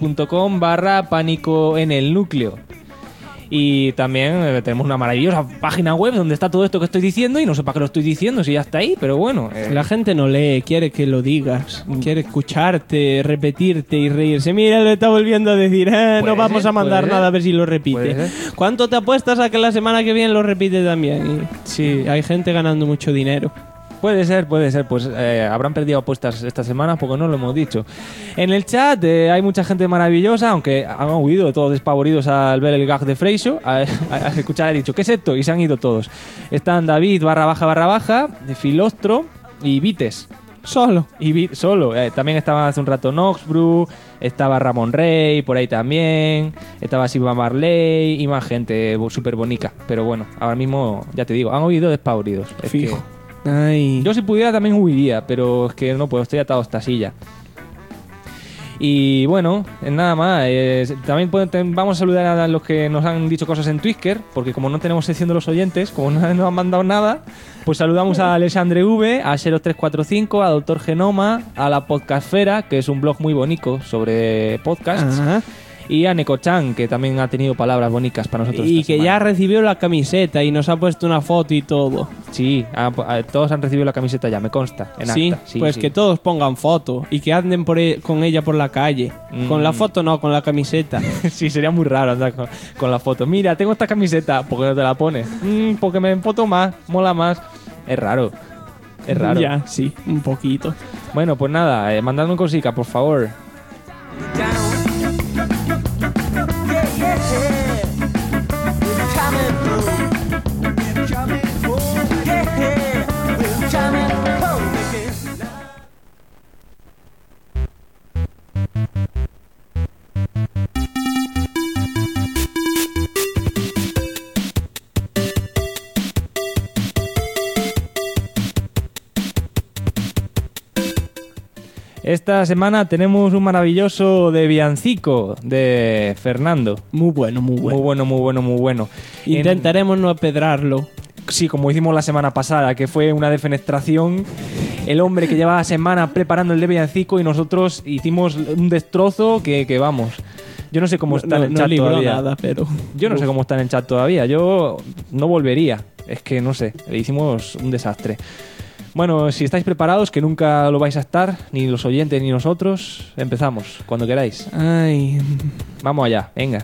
facebook.com/pánico-en-el-núcleo. Y también tenemos una maravillosa página web donde está todo esto que estoy diciendo y no sé para qué lo estoy diciendo si ya está ahí, pero bueno. La gente no lee, quiere que lo digas, quiere escucharte, repetirte y reírse. Mira, lo está volviendo a decir, no vamos a mandar nada a ver si lo repite. ¿Cuánto te apuestas a que la semana que viene lo repite también? Y sí, hay gente ganando mucho dinero. Puede ser. Pues habrán perdido apuestas esta semana porque no lo hemos dicho. En el chat hay mucha gente maravillosa, aunque han huido todos despavoridos al ver el gag de Freixo, a escuchar, he dicho, ¿qué es esto? Y se han ido todos. Están David _, de Filostro y Vites. Solo. Solo. También estaba hace un rato Noxbrew, estaba Ramón Rey, por ahí también, estaba Silva Marley y más gente súper bonica. Pero bueno, ahora mismo, ya te digo, han huido despavoridos. Fijo. Yo si pudiera también huiría, pero es que no puedo, estoy atado a esta silla. Y bueno, nada más. También vamos a saludar a los que nos han dicho cosas en Twitter, porque como no tenemos sección de los oyentes, como no nos han mandado nada, pues saludamos a Alexandre V, a Xero345, a Doctor Genoma, a la Podcastfera, que es un blog muy bonito sobre podcasts. Ajá. Y a Neko-chan, que también ha tenido palabras bonitas para nosotros. Y que ya recibió la camiseta y nos ha puesto una foto y todo. Sí, todos han recibido la camiseta ya, me consta. En acta. Sí, pues sí. Que todos pongan foto y que anden con ella por la calle. Con la foto no, con la camiseta. Sí, sería muy raro andar con la foto. Mira, tengo esta camiseta, ¿por qué no te la pones? Porque me foto más, mola más. Es raro. Ya, sí, un poquito. Bueno, pues nada, mandadme un cosica, por favor. Esta semana tenemos un maravilloso de villancico de Fernando. Muy bueno. Muy bueno. Intentaremos no apedrarlo. Sí, como hicimos la semana pasada, que fue una defenestración. El hombre que llevaba semanas preparando el de villancico y nosotros hicimos un destrozo que vamos. Yo no sé cómo está en el chat todavía. Nada, pero... Yo no sé cómo está en el chat todavía. Yo no volvería. Es que no sé. Le hicimos un desastre. Bueno, si estáis preparados, que nunca lo vais a estar, ni los oyentes ni nosotros, empezamos, cuando queráis. Ay. Vamos allá, venga.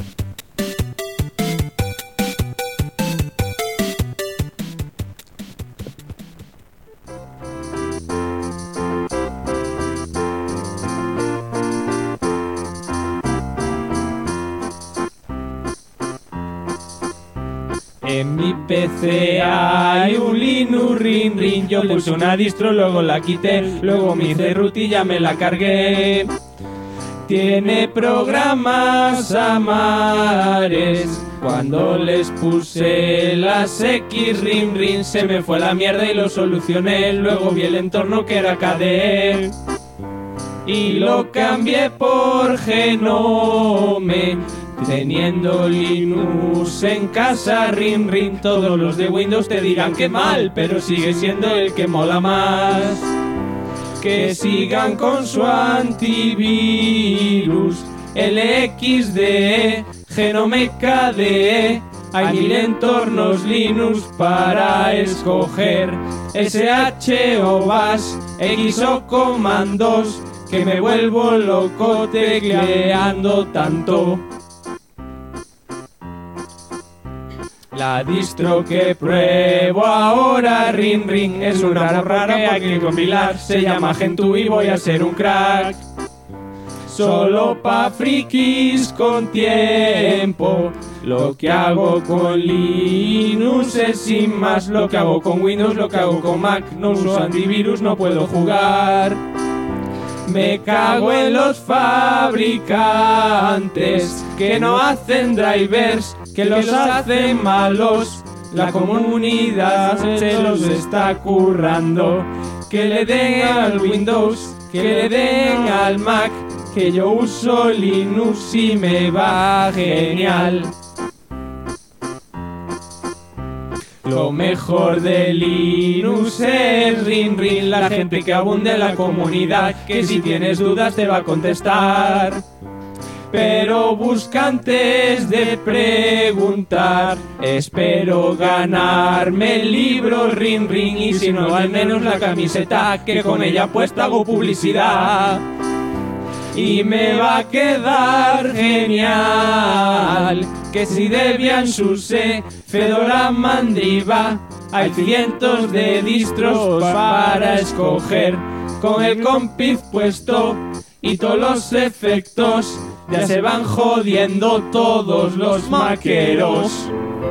En mi PC hay un Linux Ring Ring. Yo puse una distro, luego la quité, luego me hice root y ya me la cargué. Tiene programas a mares. Cuando les puse las X Ring Ring se me fue la mierda y lo solucioné. Luego vi el entorno que era KDE y lo cambié por Genome. Teniendo Linux en casa, Ring Ring, todos los de Windows te dirán que mal, pero sigue siendo el que mola más. Que sigan con su antivirus, LXDE, Genome KDE. Hay 1000 entornos Linux para escoger, SH o Bash, X o comandos, que me vuelvo loco tecleando tanto. La distro que pruebo ahora, Ring Ring, es una rara que hay que compilar. Se llama Gentoo y voy a ser un crack. Solo pa' frikis con tiempo. Lo que hago con Linux es sin más. Lo que hago con Windows, lo que hago con Mac. No uso antivirus, no puedo jugar. Me cago en los fabricantes que no hacen drivers, que los hacen malos. La comunidad se los está currando. Que le den al Windows, que le den al Mac, que yo uso Linux y me va genial. Lo mejor de Linux es Rin Rin, la gente que abunda en la comunidad, que si tienes dudas te va a contestar. Pero busca antes de preguntar. Espero ganarme el libro Rin Rin, y si no al menos la camiseta, que con ella puesta hago publicidad. Y me va a quedar genial, que si Debian, SUSE, Fedora, Mandriva, hay cientos de distros para escoger. Con el Compiz puesto y todos los efectos, ya se van jodiendo todos los maqueros.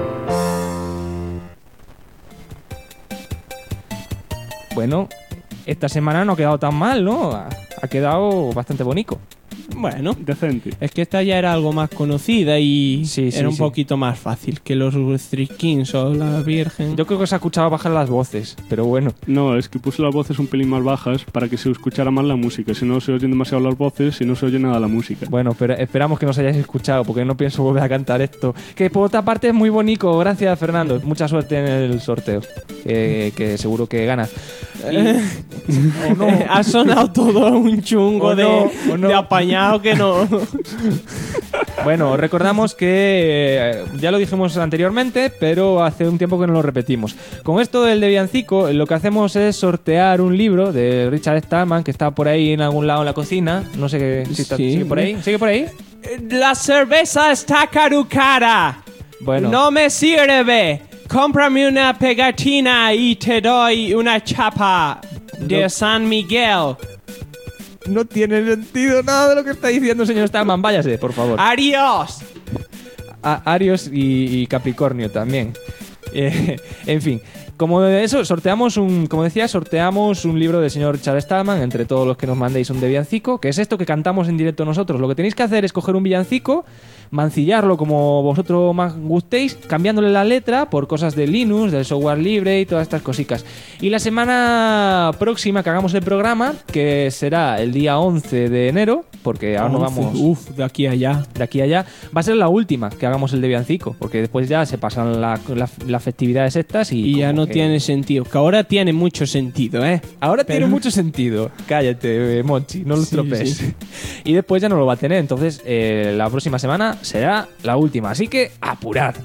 Bueno, esta semana no ha quedado tan mal, ¿no? Ha quedado bastante bonito. Bueno, decente. Es que esta ya era algo más conocida y sí, era un poquito más fácil que los Three Kings o la Virgen. Yo creo que se ha escuchado bajar las voces, pero bueno. No, es que puse las voces un pelín más bajas para que se escuchara más la música. Si no se oyen demasiado las voces, si no se oye nada la música. Bueno, pero esperamos que nos hayáis escuchado, porque no pienso volver a cantar esto. Que por otra parte es muy bonito. Gracias, Fernando. Mucha suerte en el sorteo, que seguro que ganas. ¿O no? Ha sonado todo un chungo de apañado que no. Bueno, recordamos que ya lo dijimos anteriormente, pero hace un tiempo que no lo repetimos. Con esto del Debiancico, lo que hacemos es sortear un libro de Richard Stallman, que está por ahí en algún lado en la cocina. No sé si está, ¿sigue por ahí? ¿Sigue por ahí? La cerveza está caducada. Bueno. No me sirve. Cómprame una pegatina y te doy una chapa de San Miguel. No tiene sentido nada de lo que está diciendo el señor Stallman. Váyase, por favor. ¡Adiós! Arios y Capricornio también. En fin, como de eso, sorteamos un libro del señor Richard Stallman entre todos los que nos mandéis un villancico, que es esto que cantamos en directo nosotros. Lo que tenéis que hacer es coger un villancico, mancillarlo como vosotros más gustéis, cambiándole la letra por cosas de Linux, del software libre y todas estas cositas. Y la semana próxima que hagamos el programa, que será el día 11 de enero, porque ahora nos vamos... de aquí a allá. De aquí a allá. Va a ser la última que hagamos el de villancico, porque después ya se pasan las festividades estas y ya no tiene sentido. Que ahora tiene mucho sentido, ¿eh? Ahora tiene mucho sentido. Cállate, Monchi, no lo estropees. Sí. Y después ya no lo va a tener. Entonces, la próxima semana será la última. Así que, apurad.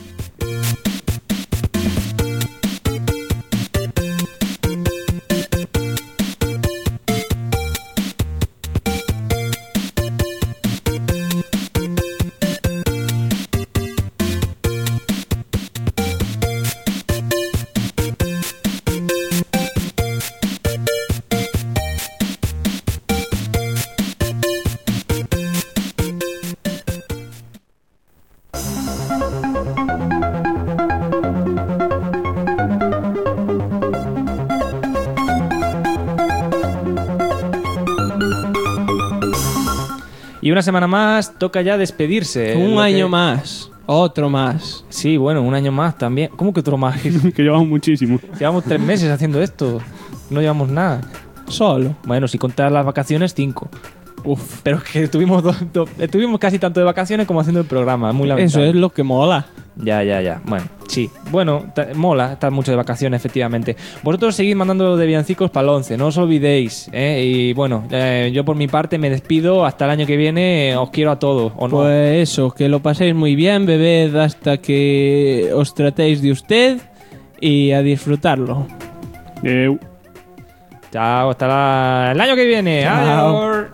Y una semana más, toca ya despedirse. Un año más. Otro más. Sí, bueno, un año más también. ¿Cómo que otro más? Que llevamos muchísimo. Llevamos 3 meses haciendo esto. No llevamos nada. Solo. Bueno, si contar las vacaciones, 5. Uf, pero es que estuvimos casi tanto de vacaciones como haciendo el programa. Muy lamentable. Eso es lo que mola. Ya. Bueno, sí. Bueno, mola estar mucho de vacaciones, efectivamente. Vosotros seguid mandando de villancicos para el 11, no os olvidéis. Y bueno, yo por mi parte me despido. Hasta el año que viene. Os quiero a todos, ¿o no? Pues eso, que lo paséis muy bien, bebed hasta que os tratéis de usted y a disfrutarlo. Chao, hasta el año que viene. Chao. Adiós.